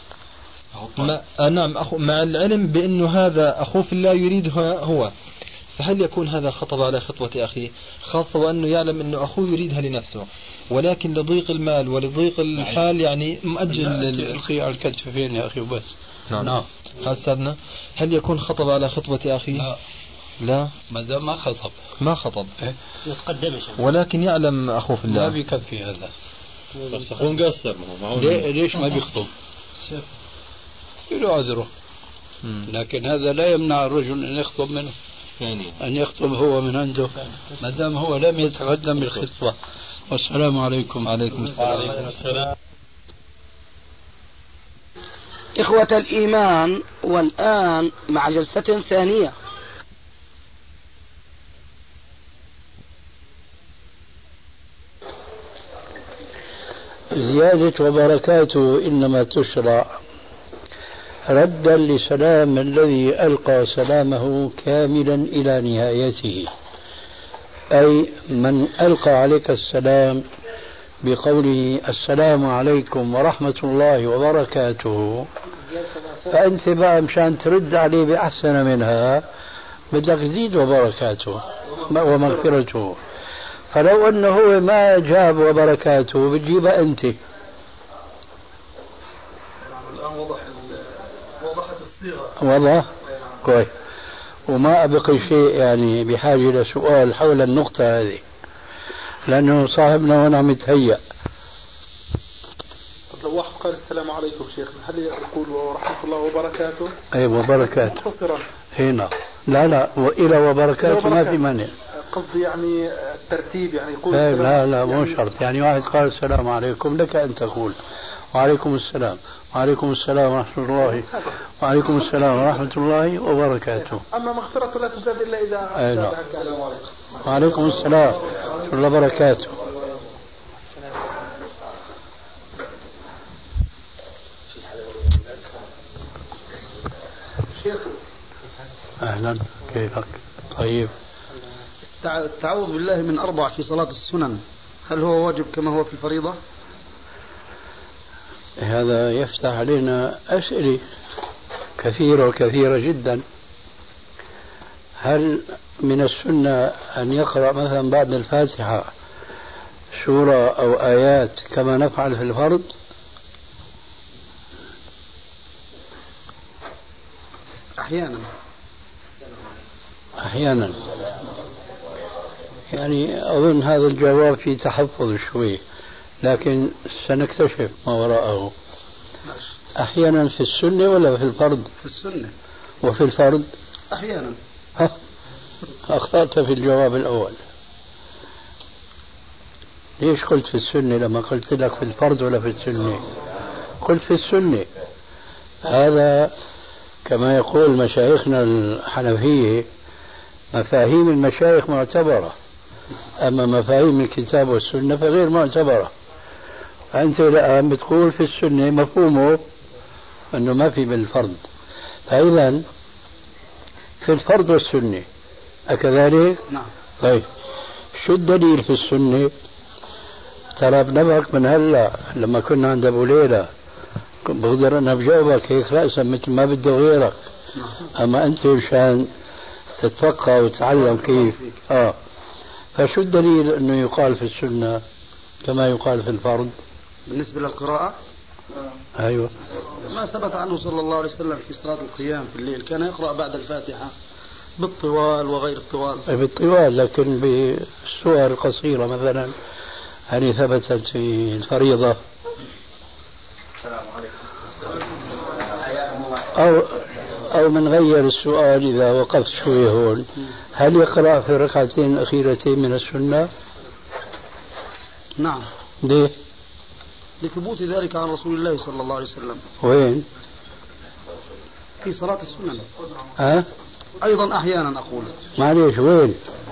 نعم مع العلم بأنه هذا أخوه في الله يريدها هو. فهل يكون هذا خطب على خطوة أخيه خاصة وأنه يعلم أنه أخوه يريدها لنفسه ولكن لضيق المال ولضيق الحال يعني مؤجل تلقي على الكتفين يا أخي وبس. نعم. أستاذنا هل يكون خطب على خطوة أخيه؟ لا ما دام ما خطب ولكن يعلم أخوه في الله. ما بيكفي هذا. بس أخوه مقصر. ليش ما بيخطب؟ له عذره. لكن هذا لا يمنع الرجل أن يخطب منه أن يخطب هو من عنده ما دام هو لم يتقدم بالخطبة. والسلام عليكم. عليكم السلام. إخوة الإيمان، والآن مع جلسة ثانية. زيادة وبركاته إنما تشرع ردا لسلام الذي ألقى سلامه كاملا إلى نهايته، أي من ألقى عليك السلام بقوله السلام عليكم ورحمة الله وبركاته، فأنت بقى مشان ترد عليه بأحسن منها بدك تزيد وبركاته ومغفرته. فلو أنه هو ما جاب وبركاته بتجيبها أنت. وضحت الصيغة. والله كويس. وما أبقي شيء يعني بحاجة لسؤال حول النقطة هذه لأنه صاحبنا هنا متهيأ. لو واحد قال السلام عليكم شيخنا هل يقول ورحمة الله وبركاته؟ أي وبركاته مختصرا هنا. لا وإلى وبركاته ما في مانع. قصدي يعني الترتيب يعني يقول لا مو شرط. يعني واحد قال السلام عليكم لك أن تقول وعليكم السلام وعليكم السلام ورحمة الله وعليكم السلام ورحمة الله وبركاته. أما مغفرة لا تزاد إلا إذا السلام عليكم وعليكم السلام ورحمة الله وبركاته. أهلا كيفك؟ طيب. التعوذ بالله من 4 في صلاة السنن هل هو واجب كما هو في الفريضة؟ هذا يفتح علينا أسئلة كثيرة جدا. هل من السنة أن يقرأ مثلا بعد الفاتحة سورة أو آيات كما نفعل في الفرض؟ أحيانا يعني أظن هذا الجواب فيه تحفظ شوي لكن سنكتشف ما وراءه. أحيانا في السنة ولا في الفرض؟ في السنة. وفي الفرض؟ أحيانا. أخطأت في الجواب الأول. ليش قلت في السنة لما قلت لك في الفرض ولا في السنة؟ قلت في السنة. هذا كما يقول مشايخنا الحنفية مفاهيم المشايخ معتبرة، أما مفاهيم الكتاب والسنة فغير معتبرة. أنت الآن بتقول في السنة مفهومه أنه ما في بالفرض، فإذا في الفرض والسنة أكذلك؟ نعم. طيب شو الدليل في السنة؟ ترى بنبهك من هلا لما كنا عند أبو ليلى بقدر أنا بجاوبك هيك رأسا مثل ما بده غيرك. أما أنت مشان تتفقه وتتعلم كيف فشو الدليل أنه يقال في السنة كما يقال في الفرض؟ بالنسبة للقراءة أيوة، ما ثبت عنه صلى الله عليه وسلم في صلاة القيام في الليل كان يقرأ بعد الفاتحة بالطوال وغير الطوال. بالطوال، لكن بالسور قصيرة مثلا هل ثبتت في الفريضة؟ أو من غير السؤال إذا وقفت شوي هون، هل يقرأ في الركعتين الأخيرتين من السنة؟ نعم. ليه؟ لثبوت ذلك عن رسول الله صلى الله عليه وسلم. وين؟ في صلاة السنن. أيضا أحيانا أقول. معليش وين؟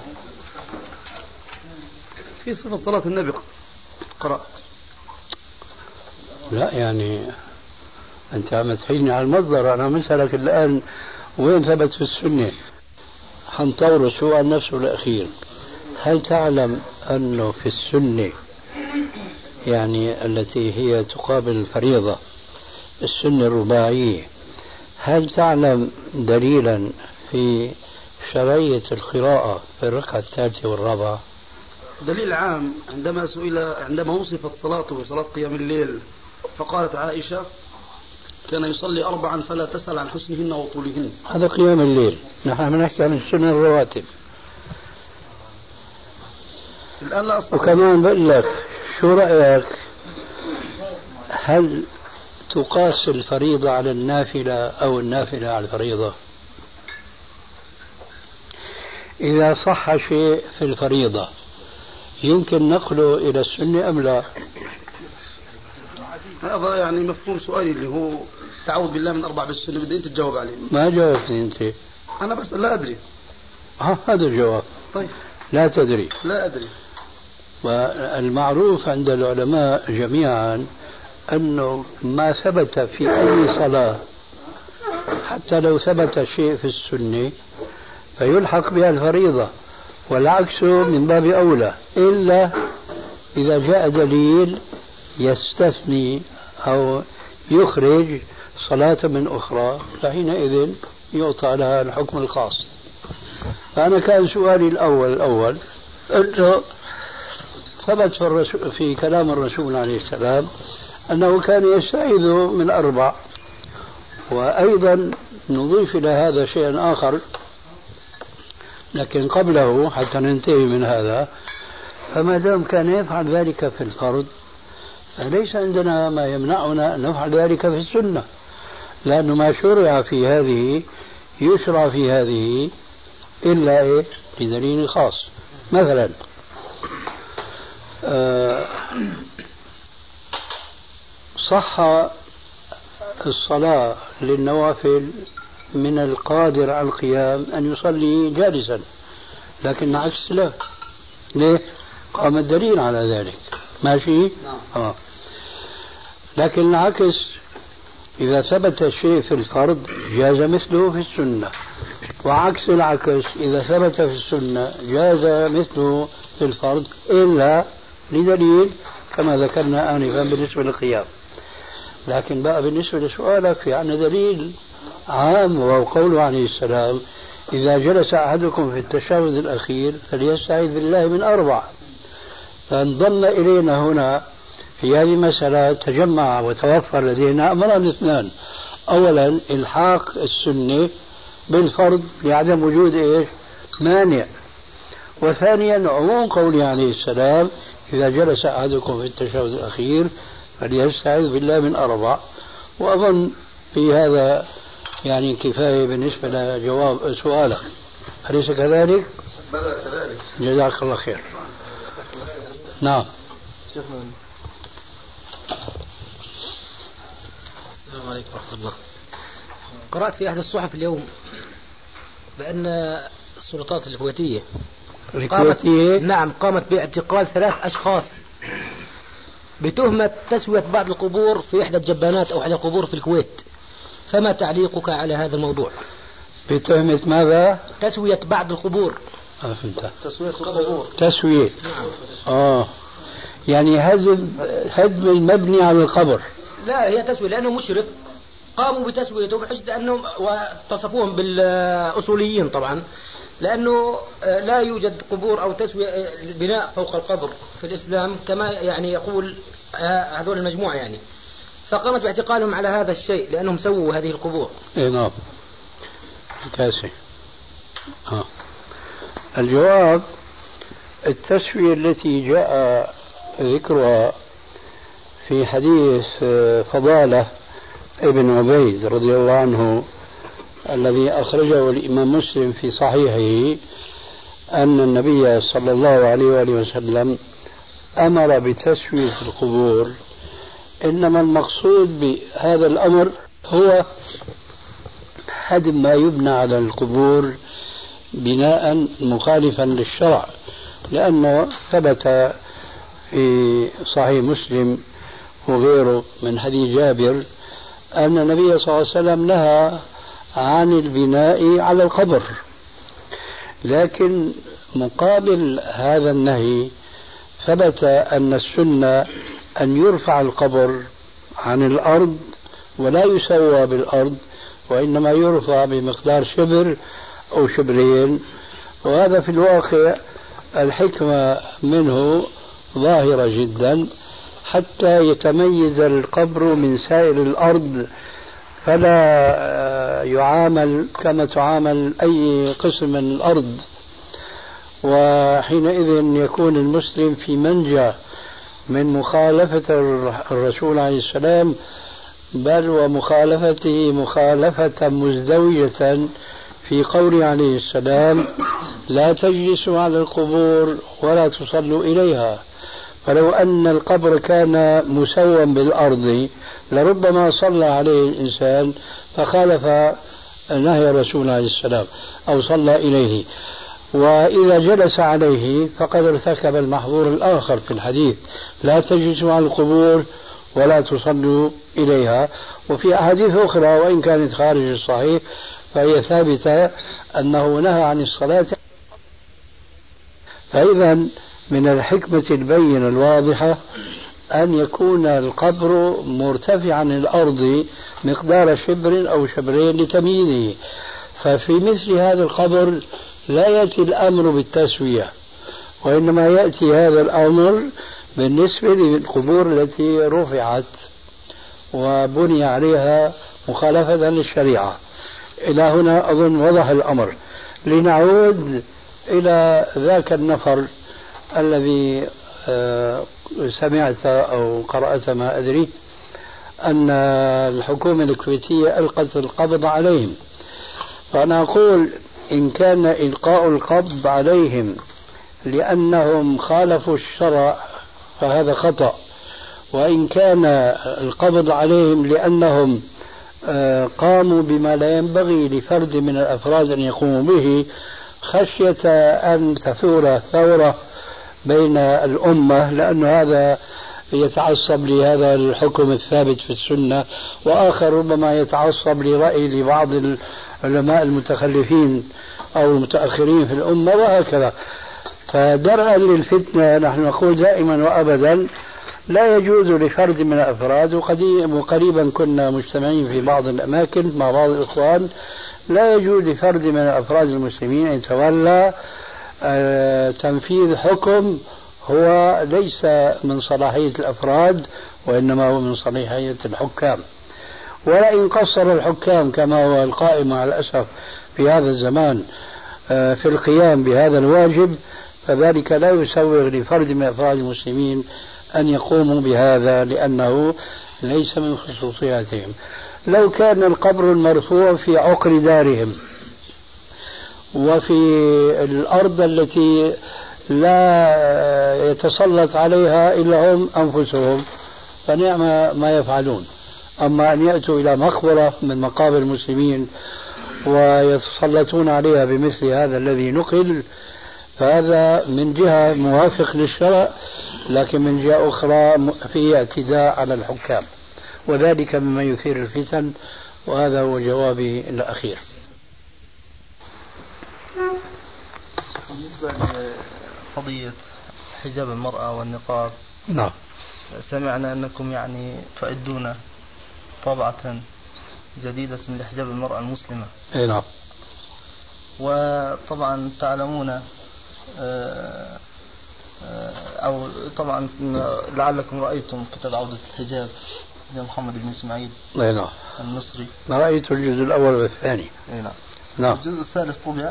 في صفة صلاة النبي قرأت. لا يعني أنت عم تحيلني على المصدر، أنا مسألك الآن وين ثبت في السنة؟ حنطور السؤال نفسه الأخير. هل تعلم أنه في السنة يعني التي هي تقابل الفريضة السنة الرباعية، هل تعلم دليلا في شرعية القراءة في الركعة الثالثة والرابعة؟ دليل عام عندما وصفت صلاته صلاة قيام الليل فقالت عائشة كان يصلي 4 فلا تسأل عن حسنهن وطولهن. هذا قيام الليل، نحن بنحكي عن السنة الرواتب. الآن لا أصلا. وكمان بقول لك شو رأيك، هل تقاس الفريضة على النافلة أو النافلة على الفريضة؟ إذا صح شيء في الفريضة يمكن نقله إلى السنة أم لا؟ هذا يعني مفهوم سؤالي اللي هو تعوذ بالله من 4 بالسنة، بدي أنت تجاوب عليه. ما جاوبتني أنت. أنا بس لا أدري. هذا الجواب. طيب. لا تدري. لا أدري. والمعروف عند العلماء جميعا أنه ما ثبت في أي صلاة حتى لو ثبت شيء في السنة فيلحق بها الفريضة، والعكس من باب أولى، إلا إذا جاء دليل يستثني أو يخرج صلاة من أخرى فحينئذ يعطى لها الحكم الخاص. فأنا كان سؤالي الأول أنه ثبت في كلام الرسول عليه السلام أنه كان يستعيذ من 4، وأيضا نضيف إلى هذا شيئا آخر لكن قبله حتى ننتهي من هذا. فما دام كان يفعل ذلك في الفرض فليس عندنا ما يمنعنا أن نفعل ذلك في السنة، لأنه ما شرع في هذه يشرع في هذه إلا لدليل خاص. مثلا صح الصلاة للنوافل من القادر على القيام أن يصلي جالسا، لكن عكس لا. ليه؟ قام الدليل على ذلك. ماشي؟ لكن العكس إذا ثبت شيء في الفرض جاز مثله في السنة، وعكس العكس إذا ثبت في السنة جاز مثله في الفرض إلا لدليل كما ذكرنا آنفا بالنسبة للقيام. لكن بقى بالنسبة لسؤالك في عنا دليل عام وهو قوله عليه السلام إذا جلس أحدكم في التشهد الأخير فليستعيذ بالله من 4. فانضم إلينا هنا في هذه المسألة تجمع وتوفر لدينا أمران 2: أولا إلحاق السنة بالفرض لعدم وجود مانع، وثانيا عموم قوله عليه السلام إذا جلس أحدكم في التشهد الأخير فليستعيذ بالله من 4. وأظن في هذا يعني كفاية بالنسبة لجواب سؤالك، أليس كذلك؟ بلى كذلك. جزاك الله خير. نعم. السلام عليكم ورحمة الله. قرأت في أحد الصحف اليوم بأن السلطات الكويتية قامت باعتقال 3 أشخاص بتهمة تسوية بعض القبور في إحدى الجبانات أو إحدى القبور في الكويت، فما تعليقك على هذا الموضوع؟ بتهمة ماذا؟ تسوية بعض القبور. تسوية القبور. تسوية. يعني هدم المبني على القبر. لا، هي تسوية لأنه مشرف قاموا بتسويته بحجة أنهم وتصفوهم بالأصوليين طبعا، لأنه لا يوجد قبور أو تسوية البناء فوق القبر في الإسلام كما يعني يقول هذول المجموعة يعني، فقامت باعتقالهم على هذا الشيء لأنهم سووا هذه القبور. نعم. كاسي. الجواب: التسوية التي جاء ذكرها في حديث فضالة ابن عبيد رضي الله عنه الذي أخرجه الإمام مسلم في صحيحه أن النبي صلى الله عليه وآله وسلم أمر بتسوية القبور، إنما المقصود بهذا الأمر هو هدم ما يبنى على القبور بناء مخالفا للشرع، لأنه ثبت في صحيح مسلم وغيره من حديث جابر أن النبي صلى الله عليه وسلم نهى عن البناء على القبر، لكن مقابل هذا النهي ثبت أن السنة أن يرفع القبر عن الأرض ولا يسوى بالأرض، وإنما يرفع بمقدار شبر أو شبرين، وهذا في الواقع الحكمة منه ظاهرة جدا حتى يتميز القبر من سائر الأرض، فلا يعامل كما تعامل أي قسم من الأرض، وحينئذ يكون المسلم في منجى من مخالفة الرسول عليه السلام، بل ومخالفته مخالفة مزدوجة في قوله عليه السلام: لا تجلسوا على القبور ولا تصلوا إليها. فلو أن القبر كان مسوى بالأرض لربما صلى عليه الإنسان فخالف نهي الرسول عليه السلام أو صلى إليه، وإذا جلس عليه فقد ارتكب المحظور الآخر في الحديث: لا تجلسوا على القبور ولا تصلوا إليها. وفي أحاديث أخرى وإن كانت خارج الصحيح فهي ثابتة أنه نهى عن الصلاة. فإذا من الحكمة البينة الواضحة أن يكون القبر مرتفعا عن الأرض مقدار شبر أو شبرين لتمييزه، ففي مثل هذا القبر لا يأتي الأمر بالتسوية، وإنما يأتي هذا الأمر بالنسبة للقبور التي رفعت وبني عليها مخالفة للشريعة. إلى هنا أظن وضح الأمر. لنعود إلى ذاك النفر الذي سمعت أو قرأت ما أدري أن الحكومة الكويتية ألقت القبض عليهم، فأنا أقول إن كان إلقاء القبض عليهم لأنهم خالفوا الشرع فهذا خطأ، وإن كان القبض عليهم لأنهم قاموا بما لا ينبغي لفرد من الأفراد أن يقوموا به خشية أن تثور ثورة بين الأمة، لأن هذا يتعصب لهذا الحكم الثابت في السنة، وآخر ربما يتعصب لرأي لبعض العلماء المتخلفين أو المتأخرين في الأمة، وهكذا. فدرءا للفتنة نحن نقول دائما وأبدا لا يجوز لفرد من الأفراد، وقريبا كنا مجتمعين في بعض الأماكن مع بعض الإخوان، لا يجوز لفرد من الأفراد المسلمين أن يتولى تنفيذ حكم هو ليس من صلاحية الأفراد وإنما هو من صلاحية الحكام. ولئن قصر الحكام كما هو القائم مع الأسف في هذا الزمان في القيام بهذا الواجب، فذلك لا يسوغ لفرد من أفراد المسلمين أن يقوموا بهذا لأنه ليس من خصوصياتهم. لو كان القبر المرفوع في عقر دارهم وفي الأرض التي لا يتسلط عليها إلا هم أنفسهم، فنعم ما يفعلون. أما أن يأتوا إلى مقبرة من مقابر المسلمين ويتسلطون عليها بمثل هذا الذي نقل، فهذا من جهة موافق للشرع، لكن من جهة أخرى فيه اعتداء على الحكام، وذلك مما يثير الفتن. وهذا هو جوابي الأخير. بالنسبة لقضية حجاب المرأة والنقاب، نعم، سمعنا أنكم يعني تعدون طبعة جديدة لحجاب المرأة المسلمة. نعم. وطبعا تعلمون أو طبعا لعلكم رأيتم كتاب عودة الحجاب لمحمد بن إسماعيل المصري. رأيت الجزء الأول والثاني. نعم. الجزء الثالث طبع،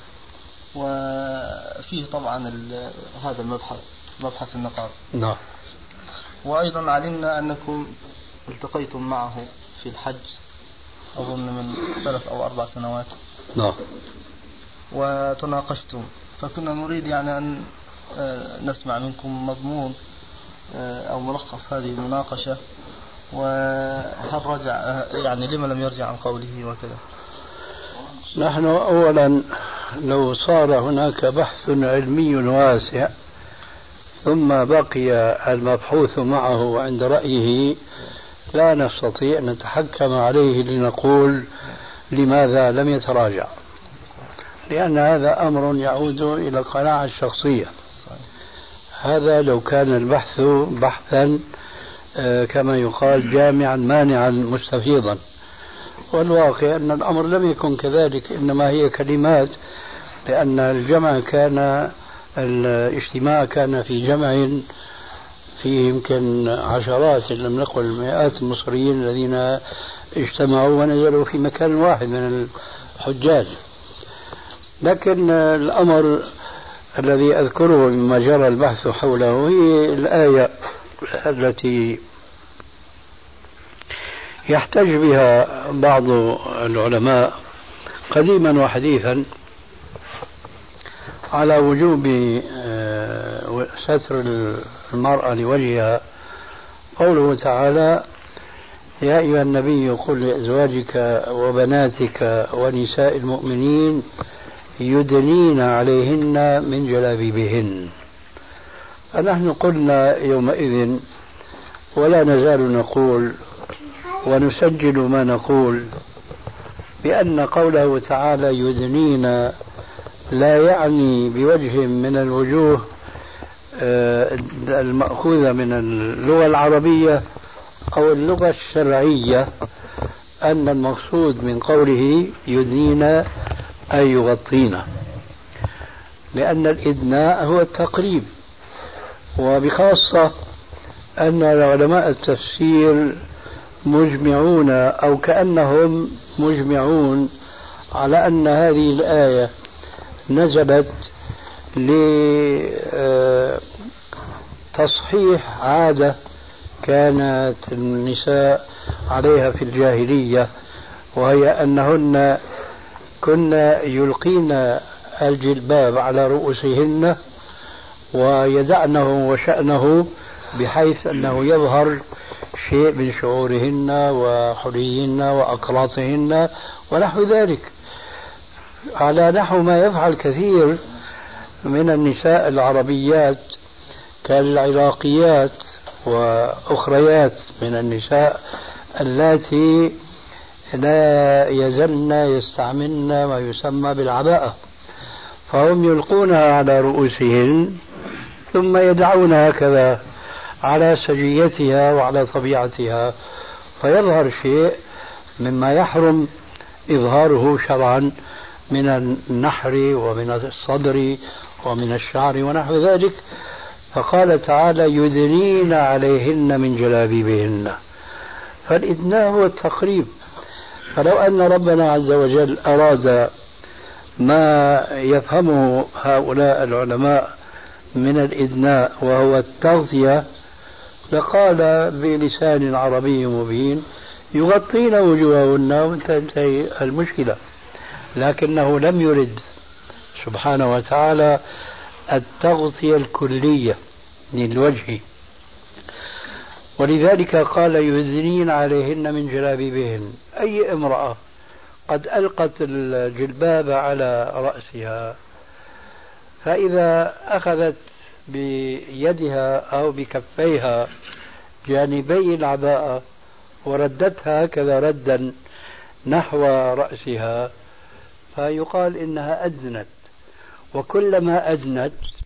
وفيه طبعا هذا المبحث، مبحث النقاب. نعم. وأيضا علمنا أنكم التقيتم معه في الحج أظن من 3 أو 4 سنوات. نعم. وتناقشتم، فكنا نريد يعني أن نسمع منكم مضمون أو ملخص هذه المناقشة، وهل رجع يعني لما لم يرجع عن قوله وكذا. نحن أولا لو صار هناك بحث علمي واسع ثم بقي المبحوث معه عند رأيه، لا نستطيع أن نتحكم عليه لنقول لماذا لم يتراجع، لأن هذا أمر يعود إلى القناعة الشخصية. هذا لو كان البحث بحثا كما يقال جامعا مانعا مستفيضا، والواقع أن الأمر لم يكن كذلك، إنما هي كلمات، لأن الاجتماع كان في جمع فيه يمكن عشرات إن لم نقل مئات المصريين الذين اجتمعوا ونزلوا في مكان واحد من الحجاج. لكن الأمر الذي أذكره مما جرى البحث حوله هي الآية التي يحتج بها بعض العلماء قديما وحديثا على وجوب ستر المرأة لوجهها. قوله تعالى: يا أيها النبي قل لأزواجك وبناتك ونساء المؤمنين يدنين عليهن من جلابيبهن. فنحن قلنا يومئذ ولا نزال نقول ونسجل ما نقول بأن قوله تعالى يدنين لا يعني بوجه من الوجوه المأخوذة من اللغة العربية أو اللغة الشرعية أن المقصود من قوله يدنين أي يغطين، لأن الإدناء هو التقريب. وبخاصة أن علماء التفسير مجمعون أو كأنهم مجمعون على أن هذه الآية نزلت لتصحيح عادة كانت النساء عليها في الجاهلية، وهي أنهن كنا يلقين الجلباب على رؤوسهن ويدعنه وشأنه بحيث أنه يظهر شيء من شعورهن وحليهن وأقراطهن ونحو ذلك، على نحو ما يفعل كثير من النساء العربيات كالعراقيات وأخريات من النساء اللاتي لا يزلن يستعملن ما يسمى بالعباءة، فهم يلقونها على رؤوسهن ثم يدعونها هكذا على سجيتها وعلى طبيعتها، فيظهر شيء مما يحرم إظهاره شرعا من النحر ومن الصدر ومن الشعر ونحو ذلك. فقال تعالى يدنين عليهن من جلابيبهن، فالإدناء هو التقريب. فلو أن ربنا عز وجل أراد ما يفهمه هؤلاء العلماء من الإدناء وهو التغطية لقال بلسان عربي مبين يغطين وجوههن وتنتهي المشكلة، لكنه لم يرد سبحانه وتعالى التغطية الكلية للوجه، ولذلك قال يدنين عليهن من جلابيبهن. أي امرأة قد ألقت الجلباب على رأسها، فإذا أخذت بيدها أو بكفيها جانبي العباءة وردتها هكذا ردا نحو رأسها، فيقال إنها أدنت، وكلما أدنت